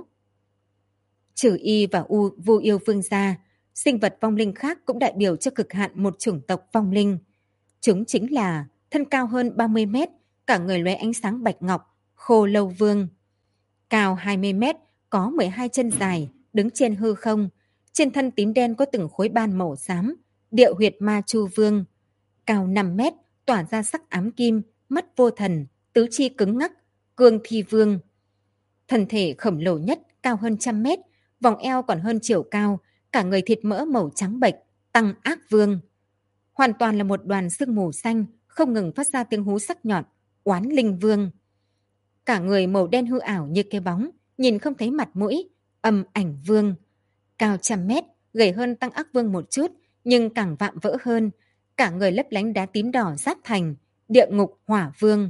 A: Trừ y và Vu Yêu Vương ra, sinh vật vong linh khác cũng đại biểu cho cực hạn một chủng tộc vong linh. Chúng chính là thân cao hơn 30 mét, cả người lóe ánh sáng bạch ngọc, Khô Lâu Vương. Cao 20 mét, có 12 chân dài, đứng trên hư không. Trên thân tím đen có từng khối ban màu xám, Điệu Huyệt Ma Chu Vương. Cao 5 mét, tỏa ra sắc ám kim, mắt vô thần, tứ chi cứng ngắc, Cương Thi Vương. Thân thể khổng lồ nhất, cao hơn 100 mét, vòng eo còn hơn chiều cao, cả người thịt mỡ màu trắng bệch, Tăng Ác Vương. Hoàn toàn là một đoàn sương mù xanh, không ngừng phát ra tiếng hú sắc nhọn, Oán Linh Vương. Cả người màu đen hư ảo như cái bóng, nhìn không thấy mặt mũi, Âm Ảnh Vương. Cao 100 mét, gầy hơn Tăng Ác Vương một chút, nhưng càng vạm vỡ hơn, cả người lấp lánh đá tím đỏ giáp thành, Địa Ngục Hỏa Vương.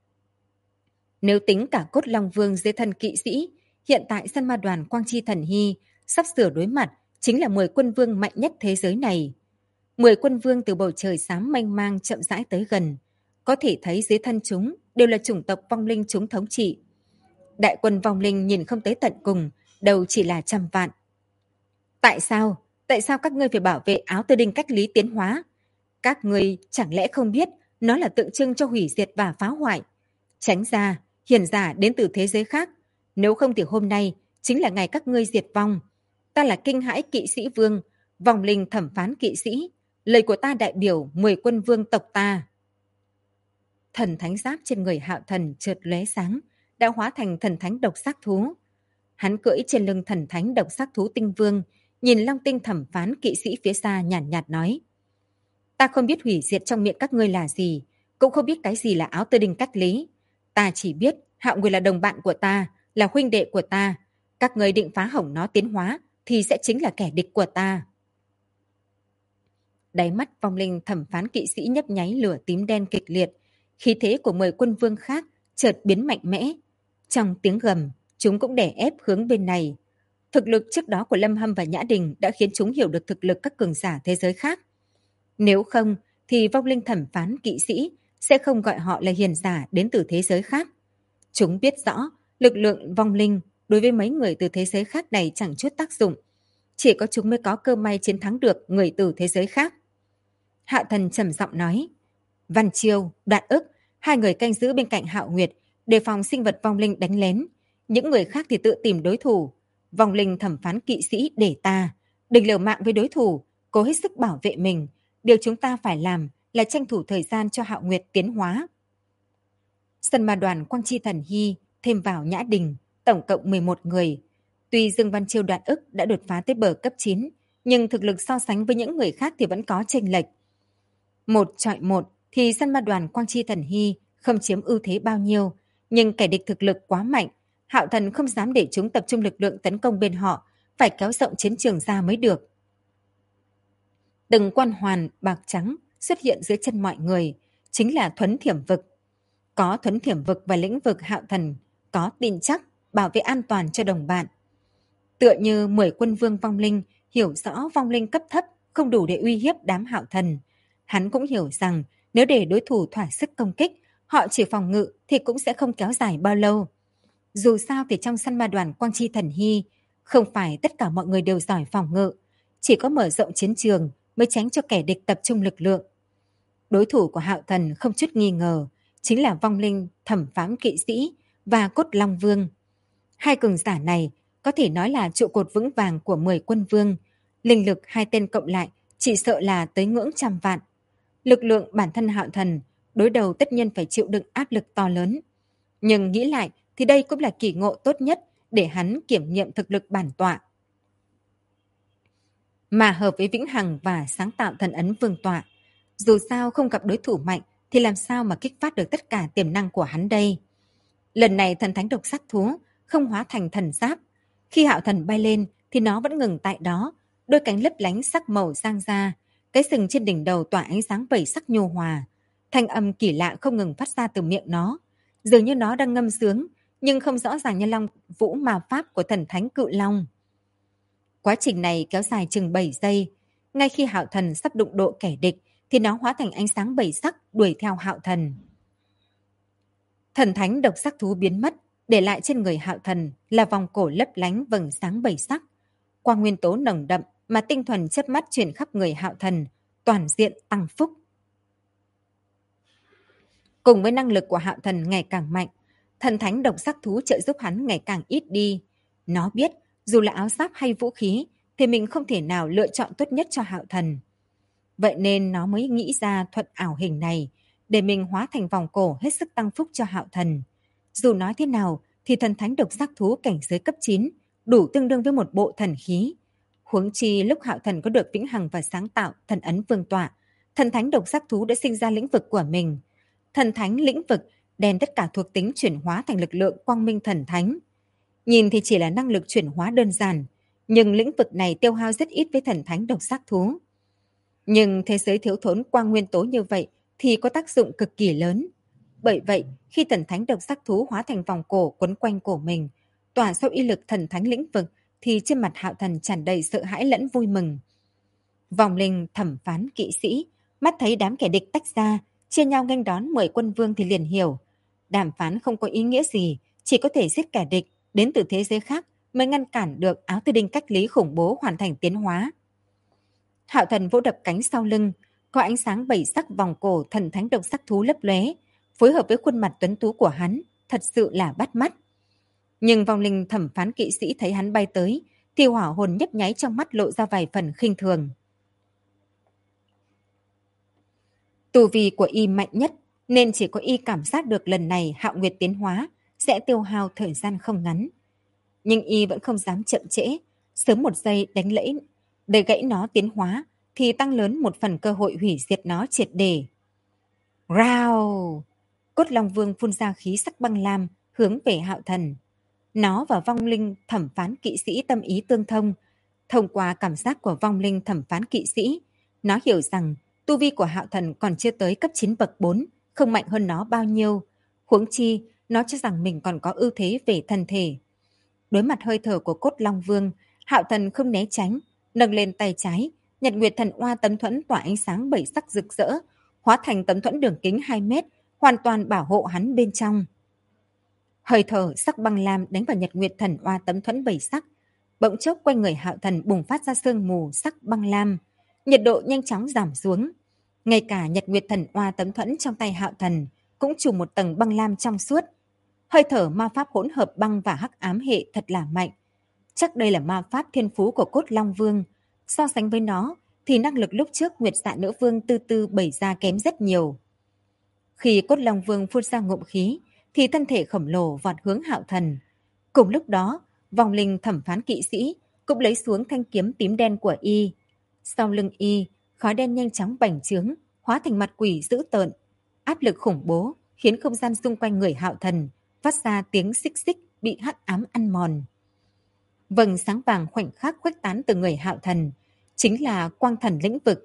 A: Nếu tính cả cốt long vương dưới thân kỵ sĩ, hiện tại săn ma đoàn Quang Chi Thần Hy sắp sửa đối mặt chính là 10 quân vương mạnh nhất thế giới này. 10 quân vương từ bầu trời xám mênh mang chậm rãi tới gần, có thể thấy dưới thân chúng đều là chủng tộc vong linh chúng thống trị. Đại quân vong linh nhìn không tới tận cùng, đầu chỉ là 100 vạn. Tại sao? Tại sao các ngươi phải bảo vệ áo tơ đinh cách lý tiến hóa? Các ngươi chẳng lẽ không biết nó là tượng trưng cho hủy diệt và phá hoại? Tránh ra, hiền giả đến từ thế giới khác. Nếu không thì hôm nay chính là ngày các ngươi diệt vong. Ta là kinh hãi kỵ sĩ vương, vòng linh thẩm phán kỵ sĩ. Lời của ta đại biểu 10 quân vương tộc ta. Thần thánh giáp trên người Hạo Thần chợt lóe sáng, đã hóa thành thần thánh độc giác thú. Hắn cưỡi trên lưng thần thánh độc giác thú tinh vương, nhìn long tinh thẩm phán kỵ sĩ phía xa nhàn nhạt nói. Ta không biết hủy diệt trong miệng các ngươi là gì, cũng không biết cái gì là áo tơ đinh cách lý. Ta chỉ biết Hạo Nguyệt là đồng bạn của ta, là huynh đệ của ta. Các ngươi định phá hỏng nó tiến hóa thì sẽ chính là kẻ địch của ta. Đáy mắt vong linh thẩm phán kỵ sĩ nhấp nháy lửa tím đen kịch liệt. Khí thế của 10 quân vương khác chợt biến mạnh mẽ. Trong tiếng gầm, chúng cũng đè ép hướng bên này. Thực lực trước đó của Lâm Hâm và Nhã Đình đã khiến chúng hiểu được thực lực các cường giả thế giới khác. Nếu không, thì vong linh thẩm phán kỵ sĩ sẽ không gọi họ là hiền giả đến từ thế giới khác. Chúng biết rõ, lực lượng vong linh đối với mấy người từ thế giới khác này chẳng chút tác dụng. Chỉ có chúng mới có cơ may chiến thắng được người từ thế giới khác. Hạ Thần trầm giọng nói, Văn Chiêu, Đoạn Ức, 2 người canh giữ bên cạnh Hạo Nguyệt, đề phòng sinh vật vong linh đánh lén. Những người khác thì tự tìm đối thủ. Vong linh thẩm phán kỵ sĩ để ta, đừng liều mạng với đối thủ, cố hết sức bảo vệ mình. Điều chúng ta phải làm là tranh thủ thời gian cho Hạo Nguyệt tiến hóa. Sân ma đoàn Quang Chi Thần Hy thêm vào Nhã Đình, tổng cộng 11 người. Tuy Dương Văn Chiêu Đoạn Ức đã đột phá tới bờ cấp 9, nhưng thực lực so sánh với những người khác thì vẫn có chênh lệch. 1 chọi 1 thì sân ma đoàn Quang Chi Thần Hy không chiếm ưu thế bao nhiêu, nhưng kẻ địch thực lực quá mạnh, Hạo Thần không dám để chúng tập trung lực lượng tấn công bên họ, phải kéo rộng chiến trường ra mới được. Từng quan hoàn bạc trắng xuất hiện dưới chân mọi người, chính là thuấn thiểm vực. Có thuấn thiểm vực và lĩnh vực Hạo Thần, có tin chắc bảo vệ an toàn cho đồng bạn. Tựa như 10 quân vương vong linh hiểu rõ vong linh cấp thấp không đủ để uy hiếp đám Hạo Thần. Hắn cũng hiểu rằng nếu để đối thủ thỏa sức công kích, họ chỉ phòng ngự thì cũng sẽ không kéo dài bao lâu. Dù sao thì trong săn ma đoàn Quang Chi Thần Hy, không phải tất cả mọi người đều giỏi phòng ngự, chỉ có mở rộng chiến trường mới tránh cho kẻ địch tập trung lực lượng. Đối thủ của Hạo Thần không chút nghi ngờ chính là vong linh Thẩm Phám Kỵ Sĩ và Cốt Long Vương. Hai cường giả này có thể nói là trụ cột vững vàng của 10 quân vương. Linh lực hai tên cộng lại chỉ sợ là tới ngưỡng trăm vạn. Lực lượng bản thân Hạo Thần đối đầu tất nhiên phải chịu đựng áp lực to lớn. Nhưng nghĩ lại thì đây cũng là kỳ ngộ tốt nhất để hắn kiểm nghiệm thực lực bản tọa. Mà hợp với Vĩnh Hằng và sáng tạo thần ấn vương tọa. Dù sao không gặp đối thủ mạnh thì làm sao mà kích phát được tất cả tiềm năng của hắn đây. Lần này thần thánh độc sắc thú không hóa thành thần giáp. Khi Hạo Thần bay lên thì nó vẫn ngừng tại đó, đôi cánh lấp lánh sắc màu giang ra, cái sừng trên đỉnh đầu tỏa ánh sáng bảy sắc nhu hòa. Thanh âm kỳ lạ không ngừng phát ra từ miệng nó, dường như nó đang ngâm sướng, nhưng không rõ ràng như long vũ ma pháp của thần thánh cự long. Quá trình này kéo dài chừng 7 giây. Ngay khi Hạo Thần sắp đụng độ kẻ địch thì nó hóa thành ánh sáng bảy sắc đuổi theo Hạo Thần. Thần thánh độc sắc thú biến mất, để lại trên người Hạo Thần là vòng cổ lấp lánh vầng sáng bảy sắc. Quang nguyên tố nồng đậm mà tinh thuần chớp mắt truyền khắp người Hạo Thần, toàn diện tăng phúc. Cùng với năng lực của Hạo Thần ngày càng mạnh, thần thánh độc sắc thú trợ giúp hắn ngày càng ít đi. Nó biết, dù là áo giáp hay vũ khí, thì mình không thể nào lựa chọn tốt nhất cho Hạo Thần. Vậy nên nó mới nghĩ ra thuật ảo hình này, để mình hóa thành vòng cổ hết sức tăng phúc cho Hạo Thần. Dù nói thế nào, thì thần thánh độc sắc thú cảnh giới cấp 9, đủ tương đương với một bộ thần khí. Huống chi lúc Hạo Thần có được vĩnh hằng và sáng tạo thần ấn vương tọa, thần thánh độc sắc thú đã sinh ra lĩnh vực của mình. Thần thánh lĩnh vực đem tất cả thuộc tính chuyển hóa thành lực lượng quang minh thần thánh. Nhìn thì chỉ là năng lực chuyển hóa đơn giản, nhưng lĩnh vực này tiêu hao rất ít với thần thánh độc sắc thú. Nhưng thế giới thiếu thốn quang nguyên tố như vậy thì có tác dụng cực kỳ lớn. Bởi vậy, khi thần thánh độc sắc thú hóa thành vòng cổ quấn quanh cổ mình, tỏa sau y lực thần thánh lĩnh vực, thì trên mặt Hạo Thần tràn đầy sợ hãi lẫn vui mừng. Vòng linh Thẩm Phán Kỵ Sĩ mắt thấy đám kẻ địch tách ra, chia nhau nghênh đón 10 quân vương thì liền hiểu. Đàm phán không có ý nghĩa gì, chỉ có thể giết kẻ địch đến từ thế giới khác mới ngăn cản được áo tư đinh cách lý khủng bố hoàn thành tiến hóa. Hạo Thần vỗ đập cánh sau lưng, có ánh sáng bảy sắc vòng cổ thần thánh độc sắc thú lấp lóe, phối hợp với khuôn mặt tuấn tú của hắn, thật sự là bắt mắt. Nhưng vong linh Thẩm Phán Kỵ Sĩ thấy hắn bay tới, thì hỏa hồn nhấp nháy trong mắt lộ ra vài phần khinh thường. Tu vi của y mạnh nhất, nên chỉ có y cảm giác được lần này Hạo Nguyệt tiến hóa sẽ tiêu hao thời gian không ngắn. Nhưng y vẫn không dám chậm trễ, sớm một giây đánh lẫy để gãy nó tiến hóa thì tăng lớn một phần cơ hội hủy diệt nó triệt để. Rao! Cốt Long Vương phun ra khí sắc băng lam hướng về Hạo Thần. Nó và vong linh Thẩm Phán Kỵ Sĩ tâm ý tương thông. Thông qua cảm giác của vong linh Thẩm Phán Kỵ Sĩ, nó hiểu rằng tu vi của Hạo Thần còn chưa tới cấp 9 bậc 4, không mạnh hơn nó bao nhiêu. Huống chi, nó cho rằng mình còn có ưu thế về thân thể. Đối mặt hơi thở của Cốt Long Vương, Hạo Thần không né tránh, nâng lên tay trái, Nhật Nguyệt Thần Oa tấm thuẫn tỏa ánh sáng bảy sắc rực rỡ, hóa thành tấm thuẫn đường kính 2 mét, hoàn toàn bảo hộ hắn bên trong. Hơi thở sắc băng lam đánh vào Nhật Nguyệt Thần Oa tấm thuẫn bảy sắc, bỗng chốc quanh người Hạo Thần bùng phát ra sương mù sắc băng lam, nhiệt độ nhanh chóng giảm xuống. Ngay cả Nhật Nguyệt Thần Oa tấm thuẫn trong tay Hạo Thần cũng trùm một tầng băng lam trong suốt. Hơi thở ma pháp hỗn hợp băng và hắc ám hệ thật là mạnh. Chắc đây là ma pháp thiên phú của Cốt Long Vương. So sánh với nó thì năng lực lúc trước Nguyệt Dạ Nữ Vương tư tư bày ra kém rất nhiều. Khi Cốt Long Vương phun ra ngụm khí thì thân thể khổng lồ vọt hướng Hạo Thần. Cùng lúc đó, vong linh Thẩm Phán Kỵ Sĩ cũng lấy xuống thanh kiếm tím đen của y. Sau lưng y, khói đen nhanh chóng bành trướng, hóa thành mặt quỷ dữ tợn. Áp lực khủng bố khiến không gian xung quanh người Hạo Thần phát ra tiếng xích xích bị hắc ám ăn mòn. Vầng sáng vàng khoảnh khắc khuếch tán từ người Hạo Thần, chính là quang thần lĩnh vực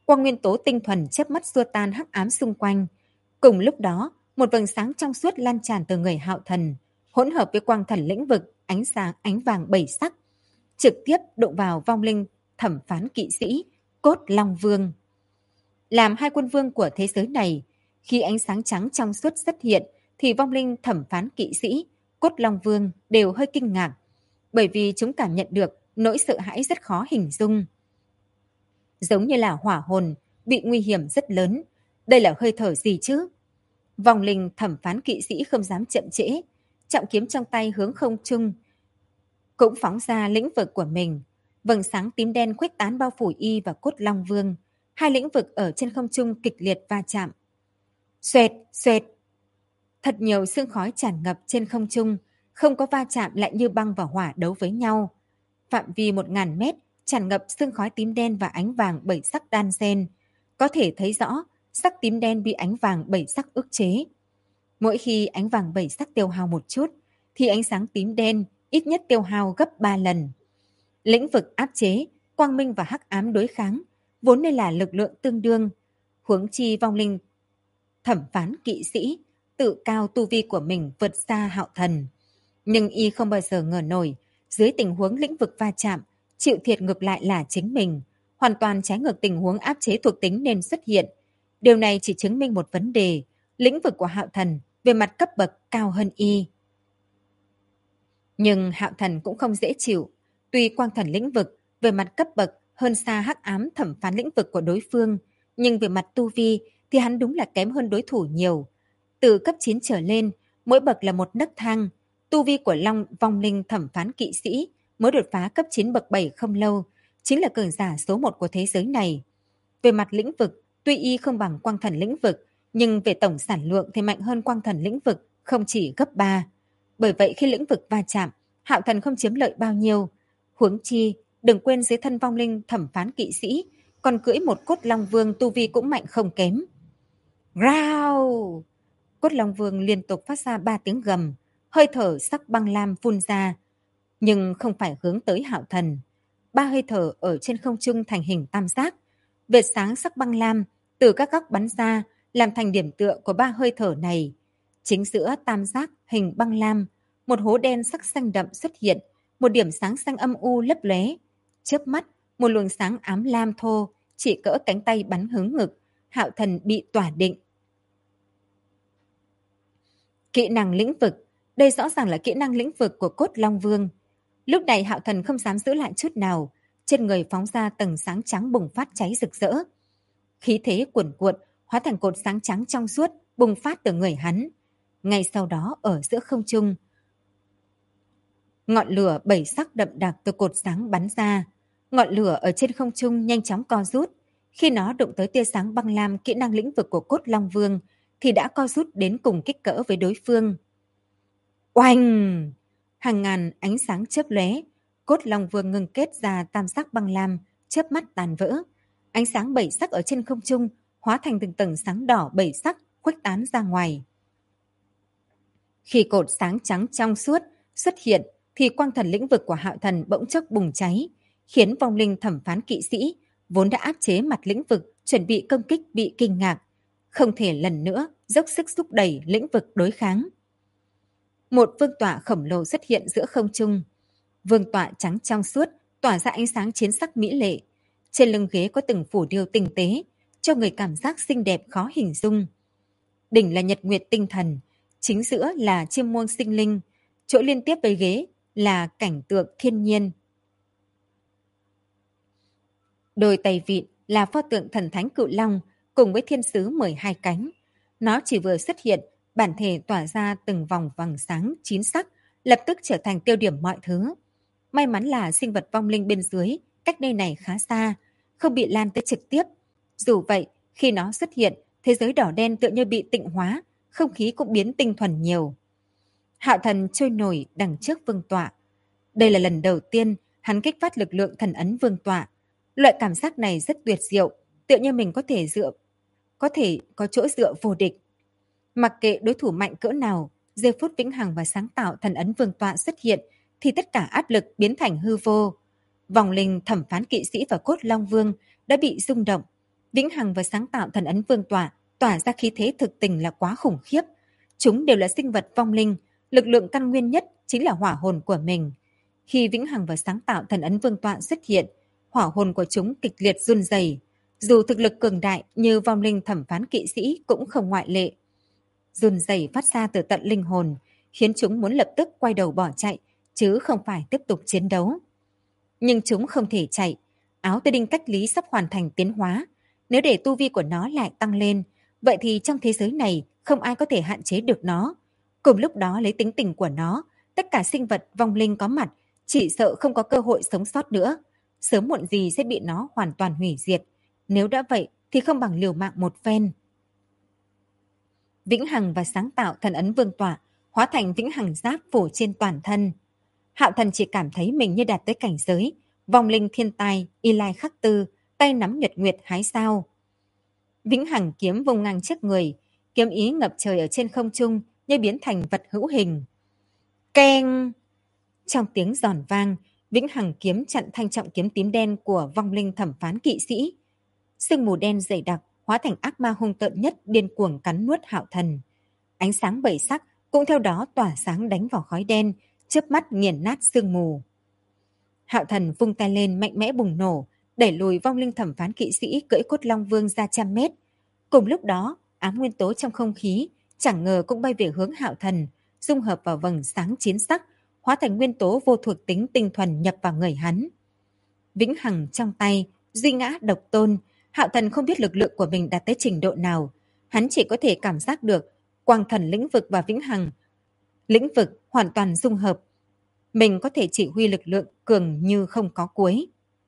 A: Quang nguyên tố tinh thuần chớp mắt xua tan hắc ám xung quanh. Cùng lúc đó, một vầng sáng trong suốt lan tràn từ người Hạo Thần, hỗn hợp với quang thần lĩnh vực, ánh sáng ánh vàng bảy sắc, trực tiếp đụng vào vong linh thẩm phán kỵ sĩ Cốt Long Vương. Làm hai quân vương của thế giới này, khi ánh sáng trắng trong suốt xuất hiện thì vong linh thẩm phán kỵ sĩ Cốt Long Vương đều hơi kinh ngạc, bởi vì chúng cảm nhận được nỗi sợ hãi rất khó hình dung. Giống như là hỏa hồn bị nguy hiểm rất lớn. Đây là hơi thở gì chứ? Vong linh thẩm phán kỵ sĩ không dám chậm trễ, trọng kiếm trong tay hướng không trung, cũng phóng ra lĩnh vực của mình. Vầng sáng tím đen khuếch tán bao phủ y và Cốt Long Vương. Hai lĩnh vực ở trên không trung kịch liệt va chạm. Xoẹt, xoẹt. Thật nhiều sương khói tràn ngập trên không trung, không có va chạm lại như băng và hỏa đấu với nhau. Phạm vi 1000 mét tràn ngập sương khói tím đen và ánh vàng bảy sắc đan xen. Có thể thấy rõ sắc tím đen bị ánh vàng bảy sắc ức chế. Mỗi khi ánh vàng bảy sắc tiêu hao một chút, thì ánh sáng tím đen ít nhất tiêu hao gấp 3 lần. Lĩnh vực áp chế, quang minh và hắc ám đối kháng, vốn nên là lực lượng tương đương. Huống chi vong linh thẩm phán kỵ sĩ, tự cao tu vi của mình vượt xa Hạo Thần. Nhưng y không bao giờ ngờ nổi, dưới tình huống lĩnh vực va chạm, chịu thiệt ngược lại là chính mình, hoàn toàn trái ngược tình huống áp chế thuộc tính nên xuất hiện. Điều này chỉ chứng minh một vấn đề, lĩnh vực của Hạo Thần về mặt cấp bậc cao hơn y. Nhưng Hạo Thần cũng không dễ chịu, tuy quang thần lĩnh vực về mặt cấp bậc hơn xa hắc ám thẩm phán lĩnh vực của đối phương, nhưng về mặt tu vi thì hắn đúng là kém hơn đối thủ nhiều. Từ cấp 9 trở lên, mỗi bậc là một nấc thang. Tu vi của vong linh thẩm phán kỵ sĩ mới đột phá cấp 9 bậc 7 không lâu, chính là cường giả số 1 của thế giới này. Về mặt lĩnh vực, tuy y không bằng quang thần lĩnh vực, nhưng về tổng sản lượng thì mạnh hơn quang thần lĩnh vực không chỉ gấp 3. Bởi vậy khi lĩnh vực va chạm, Hạo Thần không chiếm lợi bao nhiêu. Huống chi, đừng quên dưới thân vong linh thẩm phán kỵ sĩ, còn cưỡi một Cốt Long Vương tu vi cũng mạnh không kém. Rao! Cốt Long Vương liên tục phát ra 3 tiếng gầm, hơi thở sắc băng lam phun ra, nhưng không phải hướng tới Hạo Thần. 3 hơi thở ở trên không trung thành hình tam giác, vệt sáng sắc băng lam từ các góc bắn ra làm thành điểm tựa của 3 hơi thở này. Chính giữa tam giác hình băng lam, một hố đen sắc xanh đậm xuất hiện, một điểm sáng xanh âm u lấp lóe. Chớp mắt, một luồng sáng ám lam thô chỉ cỡ cánh tay bắn hướng ngực, Hạo Thần bị tỏa định. Kỹ năng lĩnh vực, đây rõ ràng là kỹ năng lĩnh vực của Cốt Long Vương. Lúc này Hạo Thần không dám giữ lại chút nào, trên người phóng ra tầng sáng trắng bùng phát cháy rực rỡ. Khí thế cuồn cuộn, hóa thành cột sáng trắng trong suốt, bùng phát từ người hắn. Ngay sau đó ở giữa không trung, ngọn lửa 7 sắc đậm đặc từ cột sáng bắn ra. Ngọn lửa ở trên không trung nhanh chóng co rút. Khi nó đụng tới tia sáng băng lam kỹ năng lĩnh vực của Cốt Long Vương, thì đã co rút đến cùng kích cỡ với đối phương. Oanh! Hàng ngàn ánh sáng chớp lóe, Cốt Long Vương ngưng kết ra tam sắc băng lam, chớp mắt tàn vỡ. Ánh sáng 7 sắc ở trên không trung hóa thành từng tầng sáng đỏ 7 sắc khuếch tán ra ngoài. Khi cột sáng trắng trong suốt xuất hiện, thì quang thần lĩnh vực của Hạo Thần bỗng chốc bùng cháy, khiến vong linh thẩm phán kỵ sĩ vốn đã áp chế mặt lĩnh vực chuẩn bị công kích bị kinh ngạc, không thể lần nữa dốc sức thúc đẩy lĩnh vực đối kháng. Một vương tọa khổng lồ xuất hiện giữa không trung. Vương tọa trắng trong suốt, tỏa ra ánh sáng chiến sắc mỹ lệ. Trên lưng ghế có từng phủ điêu tinh tế, cho người cảm giác xinh đẹp khó hình dung. Đỉnh là nhật nguyệt tinh thần, chính giữa là chiêm muông sinh linh, chỗ liên tiếp với ghế là cảnh tượng thiên nhiên. Đôi tay vịn là pho tượng thần thánh Cự Long cùng với thiên sứ 12 cánh. Nó chỉ vừa xuất hiện, bản thể tỏa ra từng vòng vàng sáng chín sắc, lập tức trở thành tiêu điểm mọi thứ. May mắn là sinh vật vong linh bên dưới, cách nơi này khá xa, không bị lan tới trực tiếp. Dù vậy, khi nó xuất hiện, thế giới đỏ đen tựa như bị tịnh hóa, không khí cũng biến tinh thuần nhiều. Hạo Thần trôi nổi đằng trước vương tọa. Đây là lần đầu tiên hắn kích phát lực lượng thần ấn vương tọa. Loại cảm giác này rất tuyệt diệu, tựa như mình có thể có chỗ dựa vô địch. Mặc kệ đối thủ mạnh cỡ nào, giây phút vĩnh hằng và sáng tạo thần ấn vương tọa xuất hiện, thì tất cả áp lực biến thành hư vô. Vòng linh thẩm phán kỵ sĩ và Cốt Long Vương đã bị rung động. Vĩnh Hằng và sáng tạo thần ấn vương tỏa ra khí thế thực tình là quá khủng khiếp. Chúng đều là sinh vật vong linh, lực lượng căn nguyên nhất chính là hỏa hồn của mình. Khi Vĩnh Hằng và sáng tạo thần ấn vương tọa xuất hiện, hỏa hồn của chúng kịch liệt run rẩy. Dù thực lực cường đại như vong linh thẩm phán kỵ sĩ cũng không ngoại lệ. Run rẩy phát ra từ tận linh hồn, khiến chúng muốn lập tức quay đầu bỏ chạy, chứ không phải tiếp tục chiến đấu. Nhưng chúng không thể chạy. Áo tơ đinh cách lý sắp hoàn thành tiến hóa. Nếu để tu vi của nó lại tăng lên, vậy thì trong thế giới này không ai có thể hạn chế được nó. Cùng lúc đó lấy tính tình của nó, tất cả sinh vật vong linh có mặt chỉ sợ không có cơ hội sống sót nữa. Sớm muộn gì sẽ bị nó hoàn toàn hủy diệt. Nếu đã vậy thì không bằng liều mạng một phen. Vĩnh Hằng và sáng tạo thần ấn vương tọa hóa thành Vĩnh Hằng giáp phủ trên toàn thân. Hạo Thần chỉ cảm thấy mình như đạt tới cảnh giới vong linh thiên tai Y Lai Khắc Tư, tay nắm nhật nguyệt hái sao. Vĩnh Hằng kiếm vung ngang trước người, kiếm ý ngập trời ở trên không trung như biến thành vật hữu hình. Keng! Trong tiếng giòn vang, Vĩnh Hằng kiếm chặn thanh trọng kiếm tím đen của vong linh thẩm phán kỵ sĩ. Sương mù đen dày đặc hóa thành ác ma hung tợn nhất điên cuồng cắn nuốt Hạo Thần. Ánh sáng bảy sắc cũng theo đó tỏa sáng đánh vào khói đen, chớp mắt nghiền nát sương mù. Hạo Thần vung tay lên mạnh mẽ bùng nổ, đẩy lùi vong linh thẩm phán kỵ sĩ cưỡi cốt long vương ra trăm mét. Cùng lúc đó, ám nguyên tố trong không khí chẳng ngờ cũng bay về hướng Hạo Thần, dung hợp vào vầng sáng chiến sắc, hóa thành nguyên tố vô thuộc tính tinh thuần nhập vào người hắn. Vĩnh Hằng trong tay, duy ngã độc tôn, Hạo Thần không biết lực lượng của mình đạt tới trình độ nào, hắn chỉ có thể cảm giác được quang thần lĩnh vực và Vĩnh Hằng lĩnh vực hoàn toàn dung hợp. Mình có thể chỉ huy lực lượng cường như không có cuối.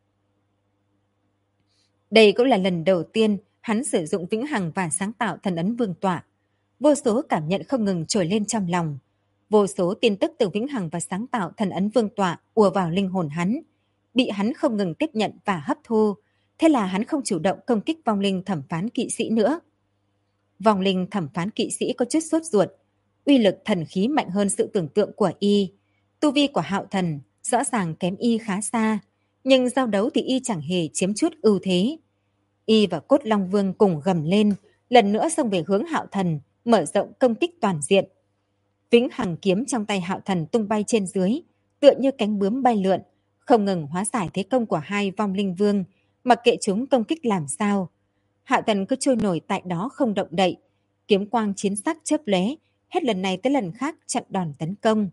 A: Đây cũng là lần đầu tiên hắn sử dụng Vĩnh Hằng và sáng tạo thần ấn vương tọa. Vô số cảm nhận không ngừng trồi lên trong lòng. Vô số tin tức từ Vĩnh Hằng và sáng tạo thần ấn vương tọa ùa vào linh hồn hắn, bị hắn không ngừng tiếp nhận và hấp thu. Thế là hắn không chủ động công kích vong linh thẩm phán kỵ sĩ nữa. Vong linh thẩm phán kỵ sĩ có chút sốt ruột. Uy lực thần khí mạnh hơn sự tưởng tượng của y. Tu vi của Hạo Thần rõ ràng kém y khá xa, nhưng giao đấu thì y chẳng hề chiếm chút ưu thế. Y và Cốt Long Vương cùng gầm lên, lần nữa xông về hướng Hạo Thần, mở rộng công kích toàn diện. Vĩnh Hằng kiếm trong tay Hạo Thần tung bay trên dưới, tựa như cánh bướm bay lượn, không ngừng hóa giải thế công của hai vong linh vương, mặc kệ chúng công kích làm sao. Hạo Thần cứ trôi nổi tại đó không động đậy, kiếm quang chiến sắc chớp lóe, hết lần này tới lần khác chặn đòn tấn công.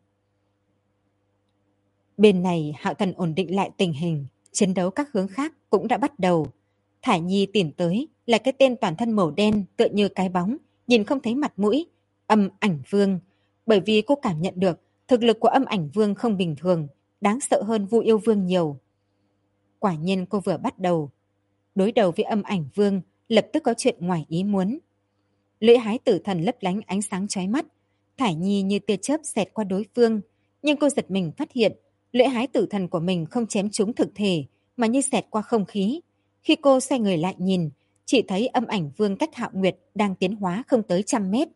A: Bên này Hạo Thần ổn định lại tình hình, chiến đấu các hướng khác cũng đã bắt đầu. Thải Nhi tìm tới là cái tên toàn thân màu đen tựa như cái bóng, nhìn không thấy mặt mũi, Âm Ảnh Vương. Bởi vì cô cảm nhận được thực lực của Âm Ảnh Vương không bình thường, đáng sợ hơn Vu Yêu Vương nhiều. Quả nhiên cô vừa bắt đầu đối đầu với Âm Ảnh Vương, lập tức có chuyện ngoài ý muốn. Lưỡi hái tử thần lấp lánh ánh sáng chói mắt, Thải Nhi như tia chớp xẹt qua đối phương, nhưng cô giật mình phát hiện lưỡi hái tử thần của mình không chém trúng thực thể mà như xẹt qua không khí. Khi cô xoay người lại nhìn, chỉ thấy Âm Ảnh Vương cách Hạo Nguyệt đang tiến hóa không tới 100 mét.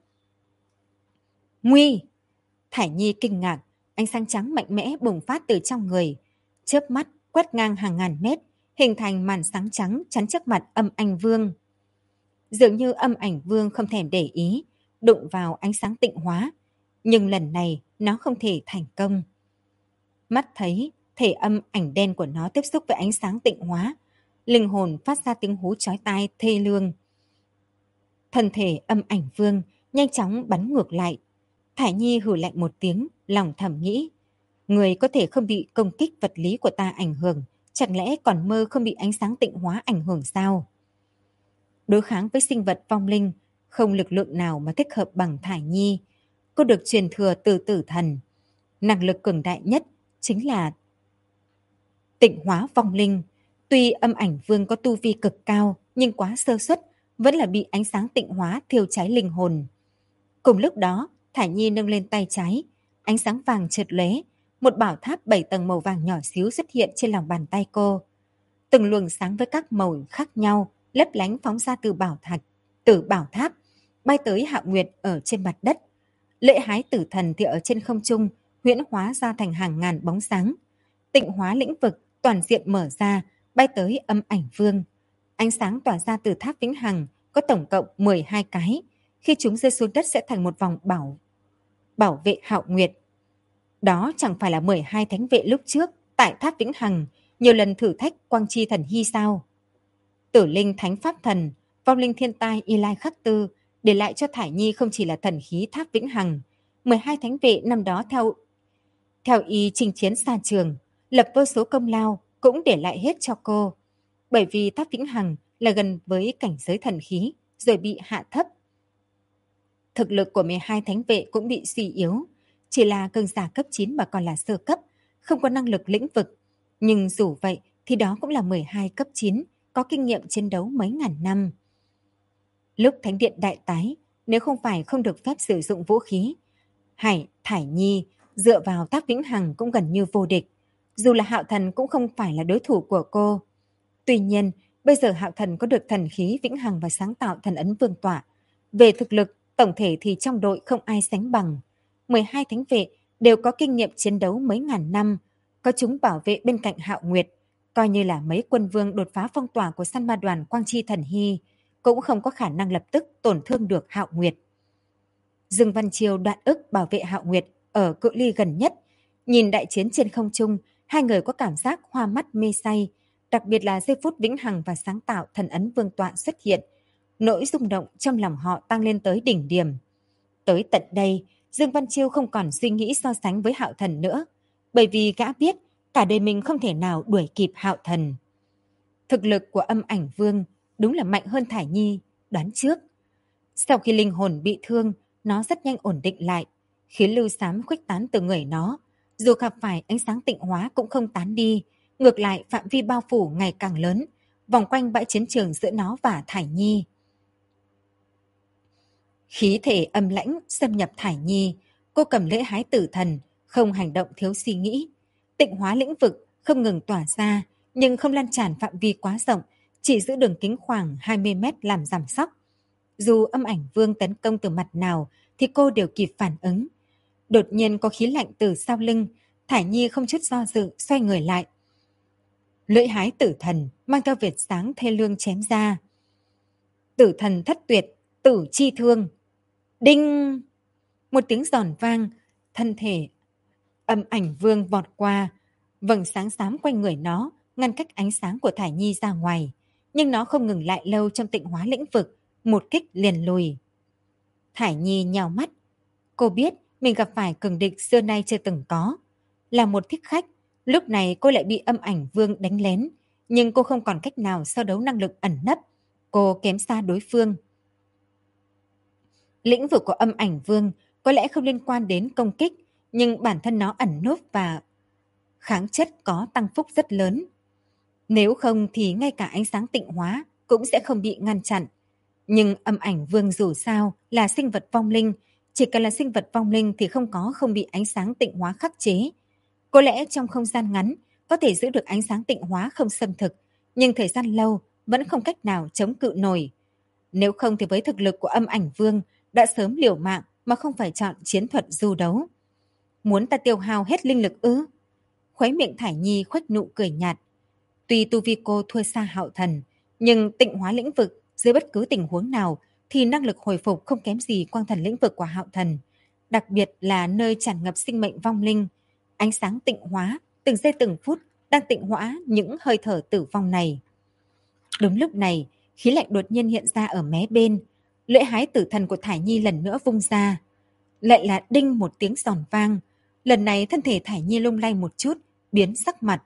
A: Nguy! Thải Nhi kinh ngạc, ánh sáng trắng mạnh mẽ bùng phát từ trong người, chớp mắt quét ngang hàng ngàn mét, hình thành màn sáng trắng chắn trước mặt Âm Ảnh Vương. Dường như Âm Ảnh Vương không thèm để ý, đụng vào ánh sáng tịnh hóa, nhưng lần này nó không thể thành công. Mắt thấy thể âm ảnh đen của nó tiếp xúc với ánh sáng tịnh hóa, linh hồn phát ra tiếng hú chói tai thê lương. Thân thể Âm Ảnh Vương nhanh chóng bắn ngược lại. Thải Nhi hừ lạnh một tiếng, lòng thầm nghĩ, người có thể không bị công kích vật lý của ta ảnh hưởng, chẳng lẽ còn mơ không bị ánh sáng tịnh hóa ảnh hưởng sao? Đối kháng với sinh vật vong linh, không lực lượng nào mà thích hợp bằng Thải Nhi. Cô được truyền thừa từ tử thần. Năng lực cường đại nhất chính là tịnh hóa vong linh. Tuy Âm Ảnh Vương có tu vi cực cao, nhưng quá sơ suất, vẫn là bị ánh sáng tịnh hóa thiêu cháy linh hồn. Cùng lúc đó, Thải Nhi nâng lên tay trái, ánh sáng vàng chợt lóe, một bảo tháp 7 tầng màu vàng nhỏ xíu xuất hiện trên lòng bàn tay cô. Từng luồng sáng với các màu khác nhau, lấp lánh phóng ra từ bảo tháp, bay tới Hạo Nguyệt ở trên mặt đất. Lễ hái tử thần thì ở trên không trung, huyễn hóa ra thành hàng ngàn bóng sáng. Tịnh hóa lĩnh vực toàn diện mở ra, bay tới Âm Ảnh Vương. Ánh sáng tỏa ra từ tháp Vĩnh Hằng có tổng cộng 12 cái, khi chúng rơi xuống đất sẽ thành một vòng bảo vệ Hạo Nguyệt. Đó chẳng phải là 12 thánh vệ lúc trước tại tháp Vĩnh Hằng nhiều lần thử thách Quang Chi Thần Hy sao? Tử linh Thánh Pháp Thần, vong linh thiên tai Y Lai Khắc Tư để lại cho Thải Nhi không chỉ là thần khí tháp Vĩnh Hằng. 12 thánh vệ năm đó theo y chinh chiến xa trường, lập vô số công lao cũng để lại hết cho cô. Bởi vì tháp Vĩnh Hằng là gần với cảnh giới thần khí rồi bị hạ thấp. Thực lực của 12 thánh vệ cũng bị suy yếu, chỉ là cường giả cấp 9 mà còn là sơ cấp, không có năng lực lĩnh vực. Nhưng dù vậy thì đó cũng là 12 cấp 9, có kinh nghiệm chiến đấu mấy ngàn năm. Lúc Thánh Điện đại tái, nếu không phải không được phép sử dụng vũ khí, Thải Nhi dựa vào tháp Vĩnh Hằng cũng gần như vô địch. Dù là Hạo Thần cũng không phải là đối thủ của cô. Tuy nhiên, bây giờ Hạo Thần có được thần khí Vĩnh Hằng và sáng tạo thần ấn vương tọa. Về thực lực, tổng thể thì trong đội không ai sánh bằng. 12 thánh vệ đều có kinh nghiệm chiến đấu mấy ngàn năm, có chúng bảo vệ bên cạnh Hạo Nguyệt, coi như là mấy quân vương đột phá phong tỏa của săn ma đoàn Quang Chi Thần Hy, cũng không có khả năng lập tức tổn thương được Hạo Nguyệt. Dương Văn Chiêu đoạn ức bảo vệ Hạo Nguyệt ở cự ly gần nhất, nhìn đại chiến trên không trung, hai người có cảm giác hoa mắt mê say, đặc biệt là giây phút Vĩnh Hằng và sáng tạo thần ấn vương tọa xuất hiện, nỗi rung động trong lòng họ tăng lên tới đỉnh điểm. Tới tận đây, Dương Văn Chiêu không còn suy nghĩ so sánh với Hạo Thần nữa, bởi vì gã biết cả đời mình không thể nào đuổi kịp Hạo Thần. Thực lực của Âm Ảnh Vương đúng là mạnh hơn Thải Nhi đoán trước. Sau khi linh hồn bị thương, nó rất nhanh ổn định lại, khiến lưu xám khuếch tán từ người nó. Dù gặp phải ánh sáng tịnh hóa cũng không tán đi, ngược lại phạm vi bao phủ ngày càng lớn, vòng quanh bãi chiến trường giữa nó và Thải Nhi. Khí thể âm lãnh xâm nhập Thải Nhi, cô cầm lễ hái tử thần, không hành động thiếu suy nghĩ. Tịnh hóa lĩnh vực không ngừng tỏa ra, nhưng không lan tràn phạm vi quá rộng, chỉ giữ đường kính khoảng 20 mét làm giảm sóc. Dù Âm Ảnh Vương tấn công từ mặt nào thì cô đều kịp phản ứng. Đột nhiên có khí lạnh từ sau lưng, Thải Nhi không chút do dự xoay người lại. Lưỡi hái tử thần mang theo vệt sáng thê lương chém ra. Tử thần thất tuyệt, tử chi thương. Đinh! Một tiếng giòn vang, thân thể Âm Ảnh Vương vọt qua, vầng sáng xám quanh người nó ngăn cách ánh sáng của Thải Nhi ra ngoài, nhưng nó không ngừng lại lâu trong tịnh hóa lĩnh vực, một kích liền lùi. Thải Nhi nhào mắt, cô biết mình gặp phải cường địch xưa nay chưa từng có, là một thích khách. Lúc này cô lại bị Âm Ảnh Vương đánh lén, nhưng cô không còn cách nào so đấu năng lực ẩn nấp, cô kém xa đối phương. Lĩnh vực của Âm Ảnh Vương có lẽ không liên quan đến công kích, nhưng bản thân nó ẩn núp và kháng chất có tăng phúc rất lớn. Nếu không thì ngay cả ánh sáng tịnh hóa cũng sẽ không bị ngăn chặn. Nhưng Âm Ảnh Vương dù sao là sinh vật vong linh, chỉ cần là sinh vật vong linh thì không bị ánh sáng tịnh hóa khắc chế. Có lẽ trong không gian ngắn có thể giữ được ánh sáng tịnh hóa không xâm thực, nhưng thời gian lâu vẫn không cách nào chống cự nổi. Nếu không thì với thực lực của Âm Ảnh Vương đã sớm liều mạng mà không phải chọn chiến thuật du đấu. Muốn ta tiêu hao hết linh lực ư? Khóe miệng Thải Nhi khuếch nụ cười nhạt. Tuy tu vi cô thua xa Hạo Thần, nhưng tịnh hóa lĩnh vực dưới bất cứ tình huống nào thì năng lực hồi phục không kém gì quang thần lĩnh vực của Hạo Thần. Đặc biệt là nơi tràn ngập sinh mệnh vong linh. Ánh sáng tịnh hóa, từng giây từng phút đang tịnh hóa những hơi thở tử vong này. Đúng lúc này, khí lạnh đột nhiên hiện ra ở mé bên. Lưỡi hái tử thần của Thải Nhi lần nữa vung ra. Lại là đinh một tiếng giòn vang. Lần này thân thể Thải Nhi lung lay một chút, biến sắc mặt.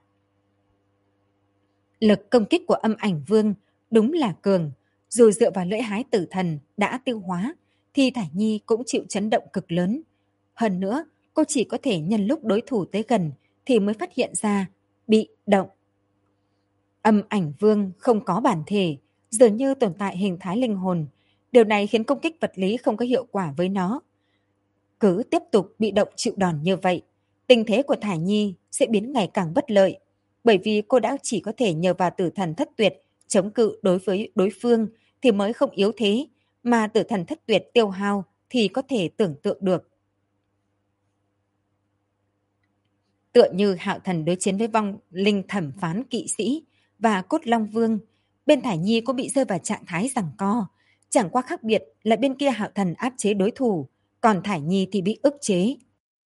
A: Lực công kích của Âm Ảnh Vương đúng là cường. Dù dựa vào lưỡi hái tử thần đã tiêu hóa, thì Thải Nhi cũng chịu chấn động cực lớn. Hơn nữa, cô chỉ có thể nhân lúc đối thủ tới gần thì mới phát hiện ra bị động. Âm Ảnh Vương không có bản thể, dường như tồn tại hình thái linh hồn. Điều này khiến công kích vật lý không có hiệu quả với nó. Cứ tiếp tục bị động chịu đòn như vậy, tình thế của Thải Nhi sẽ biến ngày càng bất lợi, bởi vì cô đã chỉ có thể nhờ vào tử thần thất tuyệt chống cự đối với đối phương thì mới không yếu thế, mà tử thần thất tuyệt tiêu hao thì có thể tưởng tượng được. Tựa như Hạo Thần đối chiến với vong linh thẩm phán kỵ sĩ và Cốt Long Vương, Bên Thải Nhi cũng bị rơi vào trạng thái giằng co. Chẳng qua khác biệt là bên kia Hạo Thần áp chế đối thủ, còn Thải Nhi thì bị ức chế.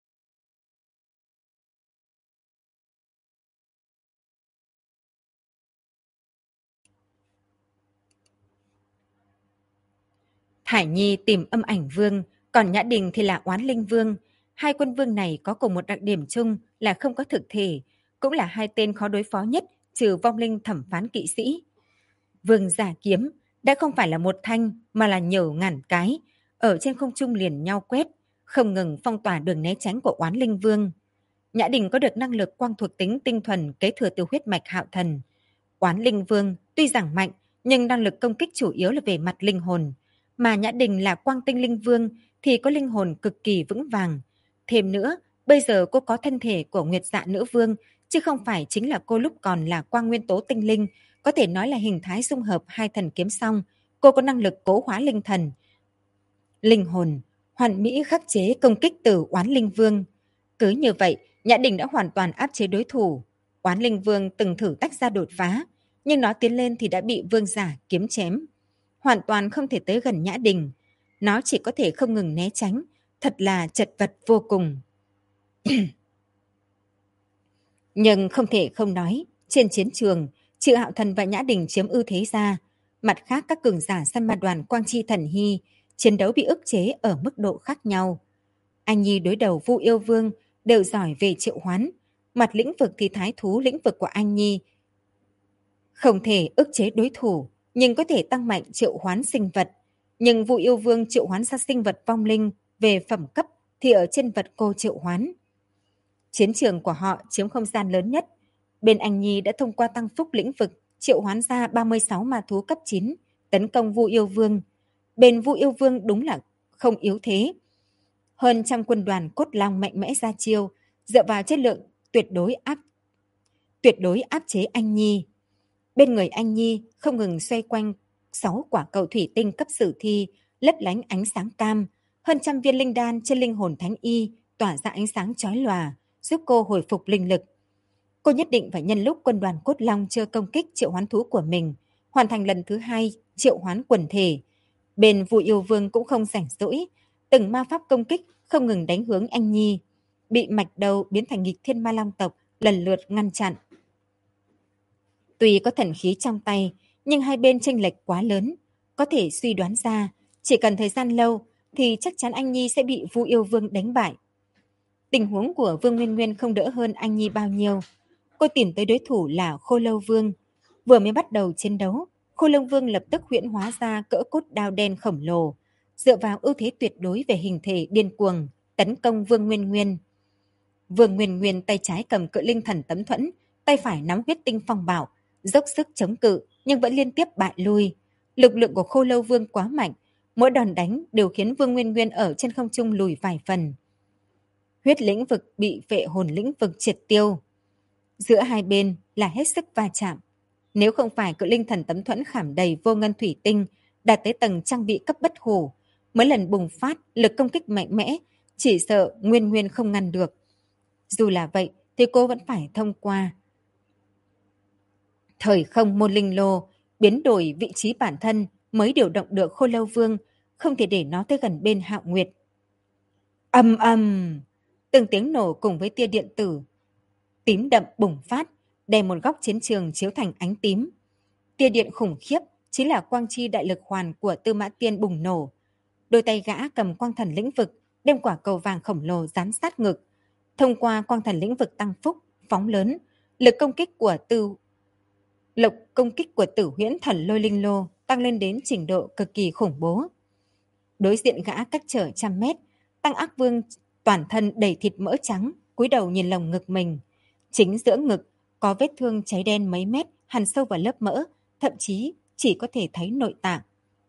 A: Thải Nhi tìm Âm Ảnh Vương, còn Nhã Đình thì là Oán Linh Vương. Hai quân vương này có cùng một đặc điểm chung là không có thực thể, cũng là hai tên khó đối phó nhất trừ vong linh thẩm phán kỵ sĩ. Vương giả kiếm đã không phải là một thanh mà là nhiều ngàn cái, ở trên không trung liền nhau quét, không ngừng phong tỏa đường né tránh của Oán Linh Vương. Nhã Đình có được năng lực quang thuộc tính tinh thuần kế thừa từ huyết mạch Hạo Thần. Oán Linh Vương tuy rằng mạnh, nhưng năng lực công kích chủ yếu là về mặt linh hồn, mà Nhã Đình là Quang Tinh Linh Vương thì có linh hồn cực kỳ vững vàng. Thêm nữa, bây giờ cô có thân thể của Nguyệt Dạ Nữ Vương, chứ không phải chính là cô lúc còn là Quang Nguyên Tố Tinh Linh, có thể nói là hình thái dung hợp hai thần kiếm song. Cô có năng lực cố hóa linh thần, linh hồn, hoàn mỹ khắc chế công kích từ Oán Linh Vương. Cứ như vậy, Nhã Đình đã hoàn toàn áp chế đối thủ. Oán Linh Vương từng thử tách ra đột phá, nhưng nó tiến lên thì đã bị vương giả kiếm chém. Hoàn toàn không thể tới gần Nhã Đình. Nó chỉ có thể không ngừng né tránh, thật là chật vật vô cùng. Nhưng không thể không nói, trên chiến trường, trừ Hạo Thần và Nhã Đình chiếm ưu thế ra. Mặt khác các cường giả săn ma đoàn Quang Chi Thần Hy, chiến đấu bị ức chế ở mức độ khác nhau. Anh Nhi đối đầu Vu Yêu Vương đều giỏi về triệu hoán. Mặt lĩnh vực thì thái thú lĩnh vực của anh Nhi không thể ức chế đối thủ, nhưng có thể tăng mạnh triệu hoán sinh vật. Nhưng Vu Yêu Vương triệu hoán ra sinh vật vong linh về phẩm cấp thì ở trên vật cô triệu hoán. Chiến trường của họ chiếm không gian lớn nhất. Bên anh Nhi đã thông qua tăng phúc lĩnh vực triệu hoán ra 36 ma thú cấp 9 tấn công Vu Yêu Vương. Bên Vu Yêu Vương đúng là không yếu thế. Hơn trăm quân đoàn cốt long mạnh mẽ ra chiêu, dựa vào chất lượng tuyệt đối áp chế anh Nhi. Bên người anh Nhi không ngừng xoay quanh 6 quả cầu thủy tinh cấp sử thi, lấp lánh ánh sáng cam, hơn trăm viên linh đan trên linh hồn thánh y tỏa ra ánh sáng chói lòa, giúp cô hồi phục linh lực. Cô nhất định phải nhân lúc quân đoàn cốt long chưa công kích triệu hoán thú của mình, hoàn thành lần thứ 2 triệu hoán quần thể. Bên Vu Yêu Vương cũng không rảnh rỗi, từng ma pháp công kích không ngừng đánh hướng anh Nhi, bị mạch đầu biến thành nghịch thiên ma long tộc lần lượt ngăn chặn. Tuy có thần khí trong tay, nhưng hai bên chênh lệch quá lớn, có thể suy đoán ra, chỉ cần thời gian lâu thì chắc chắn anh Nhi sẽ bị Vu Yêu Vương đánh bại. Tình huống của Vương Nguyên Nguyên không đỡ hơn anh Nhi bao nhiêu. Cô tìm tới đối thủ là Khô Lâu Vương. Vừa mới bắt đầu chiến đấu, Khô Lâu Vương lập tức huyễn hóa ra cỡ cốt đao đen khổng lồ, dựa vào ưu thế tuyệt đối về hình thể điên cuồng, tấn công Vương Nguyên Nguyên. Vương Nguyên Nguyên tay trái cầm cự linh thần tấm thuẫn, tay phải nắm huyết tinh phong bảo, dốc sức chống cự nhưng vẫn liên tiếp bại lui. Lực lượng của Khô Lâu Vương quá mạnh, mỗi đòn đánh đều khiến Vương Nguyên Nguyên ở trên không trung lùi vài phần. Huyết lĩnh vực bị vệ hồn lĩnh vực triệt tiêu. Giữa hai bên là hết sức va chạm. Nếu không phải cự linh thần tấm thuẫn khảm đầy vô ngân thủy tinh, đạt tới tầng trang bị cấp bất hủ, mấy lần bùng phát lực công kích mạnh mẽ, chỉ sợ Nguyên Nguyên không ngăn được. Dù là vậy thì cô vẫn phải thông qua thời không môn linh lô, biến đổi vị trí bản thân mới điều động được Khô Lâu Vương, không thể để nó tới gần bên Hạo Nguyệt. Ầm ầm, từng tiếng nổ cùng với tia điện tử tím đậm bùng phát, đem một góc chiến trường chiếu thành ánh tím. Tia điện khủng khiếp chính là quang chi đại lực hoàn của Tư Mã Tiên bùng nổ. Đôi tay gã cầm quang thần lĩnh vực, đem quả cầu vàng khổng lồ dán sát ngực. Thông qua quang thần lĩnh vực tăng phúc, phóng lớn, lực công kích của Tử Huyễn Thần Lôi Linh Lô tăng lên đến trình độ cực kỳ khủng bố. Đối diện gã cách trở trăm mét, Tăng Ác Vương toàn thân đầy thịt mỡ trắng, cúi đầu nhìn lồng ngực mình. Chính giữa ngực có vết thương cháy đen mấy mét, hằn sâu vào lớp mỡ, thậm chí chỉ có thể thấy nội tạng.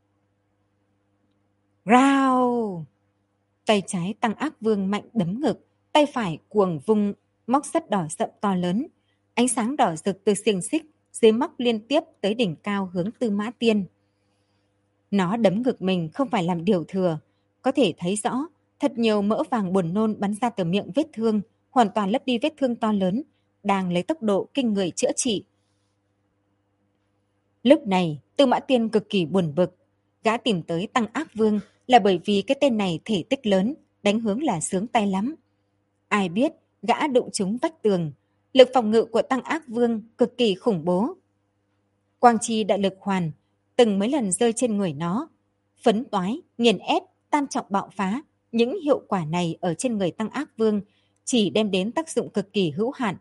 A: Rao! Tay trái Tăng Ác Vương mạnh đấm ngực, tay phải cuồng vung móc sắt đỏ sậm to lớn. Ánh sáng đỏ rực từ xiềng xích dưới móc liên tiếp tới đỉnh cao hướng Tư Mã Tiên. Nó đấm ngực mình không phải làm điều thừa, có thể thấy rõ thật nhiều mỡ vàng buồn nôn bắn ra từ miệng vết thương, hoàn toàn lấp đi vết thương to lớn, đang lấy tốc độ kinh người chữa trị. Lúc này, Tư Mã Tiên cực kỳ buồn bực. Gã tìm tới Tăng Ác Vương là bởi vì cái tên này thể tích lớn, đánh hướng là sướng tay lắm. Ai biết, gã đụng trúng vách tường. Lực phòng ngự của Tăng Ác Vương cực kỳ khủng bố. Quang chi đại lực hoàn, từng mấy lần rơi trên người nó. Phấn toái, nghiền ép, tam trọng bạo phá. Những hiệu quả này ở trên người Tăng Ác Vương chỉ đem đến tác dụng cực kỳ hữu hạn.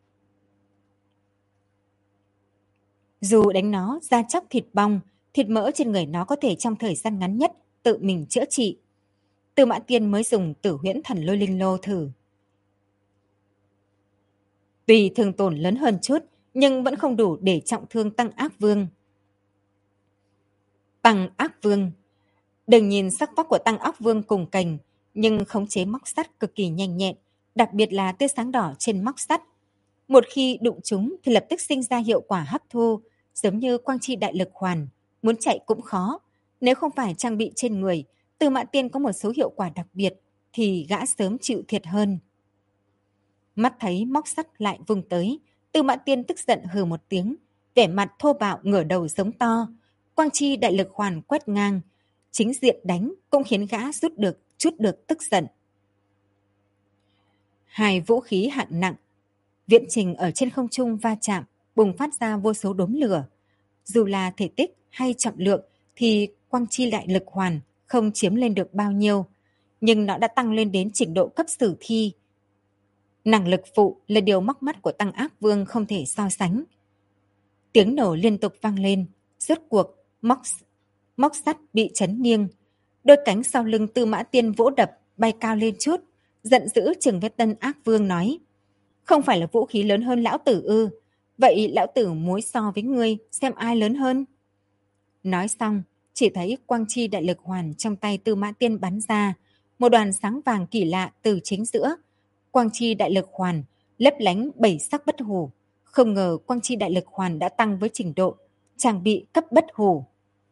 A: Dù đánh nó da chóc thịt bong, thịt mỡ trên người nó có thể trong thời gian ngắn nhất tự mình chữa trị. Tư Mã Tiên mới dùng Tử Huyễn Thần Lôi Linh Lô thử. Tuy thương tổn lớn hơn chút, nhưng vẫn không đủ để trọng thương Tăng Ác Vương. Tăng Ác Vương. Đừng nhìn sắc vóc của Tăng Ác Vương cùng cành, nhưng khống chế móc sắt cực kỳ nhanh nhẹn, đặc biệt là tia sáng đỏ trên móc sắt. Một khi đụng chúng thì lập tức sinh ra hiệu quả hấp thu, giống như quang chi đại lực hoàn, muốn chạy cũng khó. Nếu không phải trang bị trên người, Tư Mã Tiên có một số hiệu quả đặc biệt, thì gã sớm chịu thiệt hơn. Mắt thấy móc sắt lại vung tới, Tư Mã Tiên tức giận hừ một tiếng, vẻ mặt thô bạo ngửa đầu giống to. Quang chi đại lực hoàn quét ngang, chính diện đánh cũng khiến gã chút được tức giận. Hai vũ khí hạng nặng, viễn trình ở trên không trung va chạm, bùng phát ra vô số đốm lửa. Dù là thể tích hay trọng lượng thì quang chi đại lực hoàn không chiếm lên được bao nhiêu, nhưng nó đã tăng lên đến trình độ cấp sử thi. Năng lực phụ là điều móc mắt của Tăng Ác Vương không thể so sánh. Tiếng nổ liên tục vang lên, rốt cuộc móc sắt bị chấn nghiêng. Đôi cánh sau lưng Tư Mã Tiên vỗ đập, bay cao lên chút, giận dữ chừng với Tân Ác Vương nói: không phải là vũ khí lớn hơn lão tử ư? Vậy lão tử múi so với ngươi xem ai lớn hơn. Nói xong, chỉ thấy quang chi đại lực hoàn trong tay Tư Mã Tiên bắn ra, một đoàn sáng vàng kỳ lạ từ chính giữa. Quang chi đại lực hoàn lấp lánh bảy sắc bất hủ. Không ngờ quang chi đại lực hoàn đã tăng với trình độ trang bị cấp bất hủ.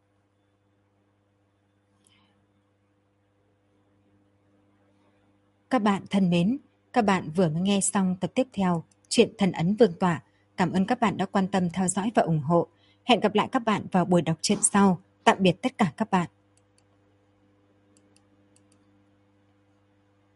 A: Các bạn thân mến, các bạn vừa mới nghe xong tập tiếp theo truyện Thần Ấn Vương Tọa. Cảm ơn các bạn đã quan tâm theo dõi và ủng hộ. Hẹn gặp lại các bạn vào buổi đọc truyện sau. Tạm biệt tất cả các bạn.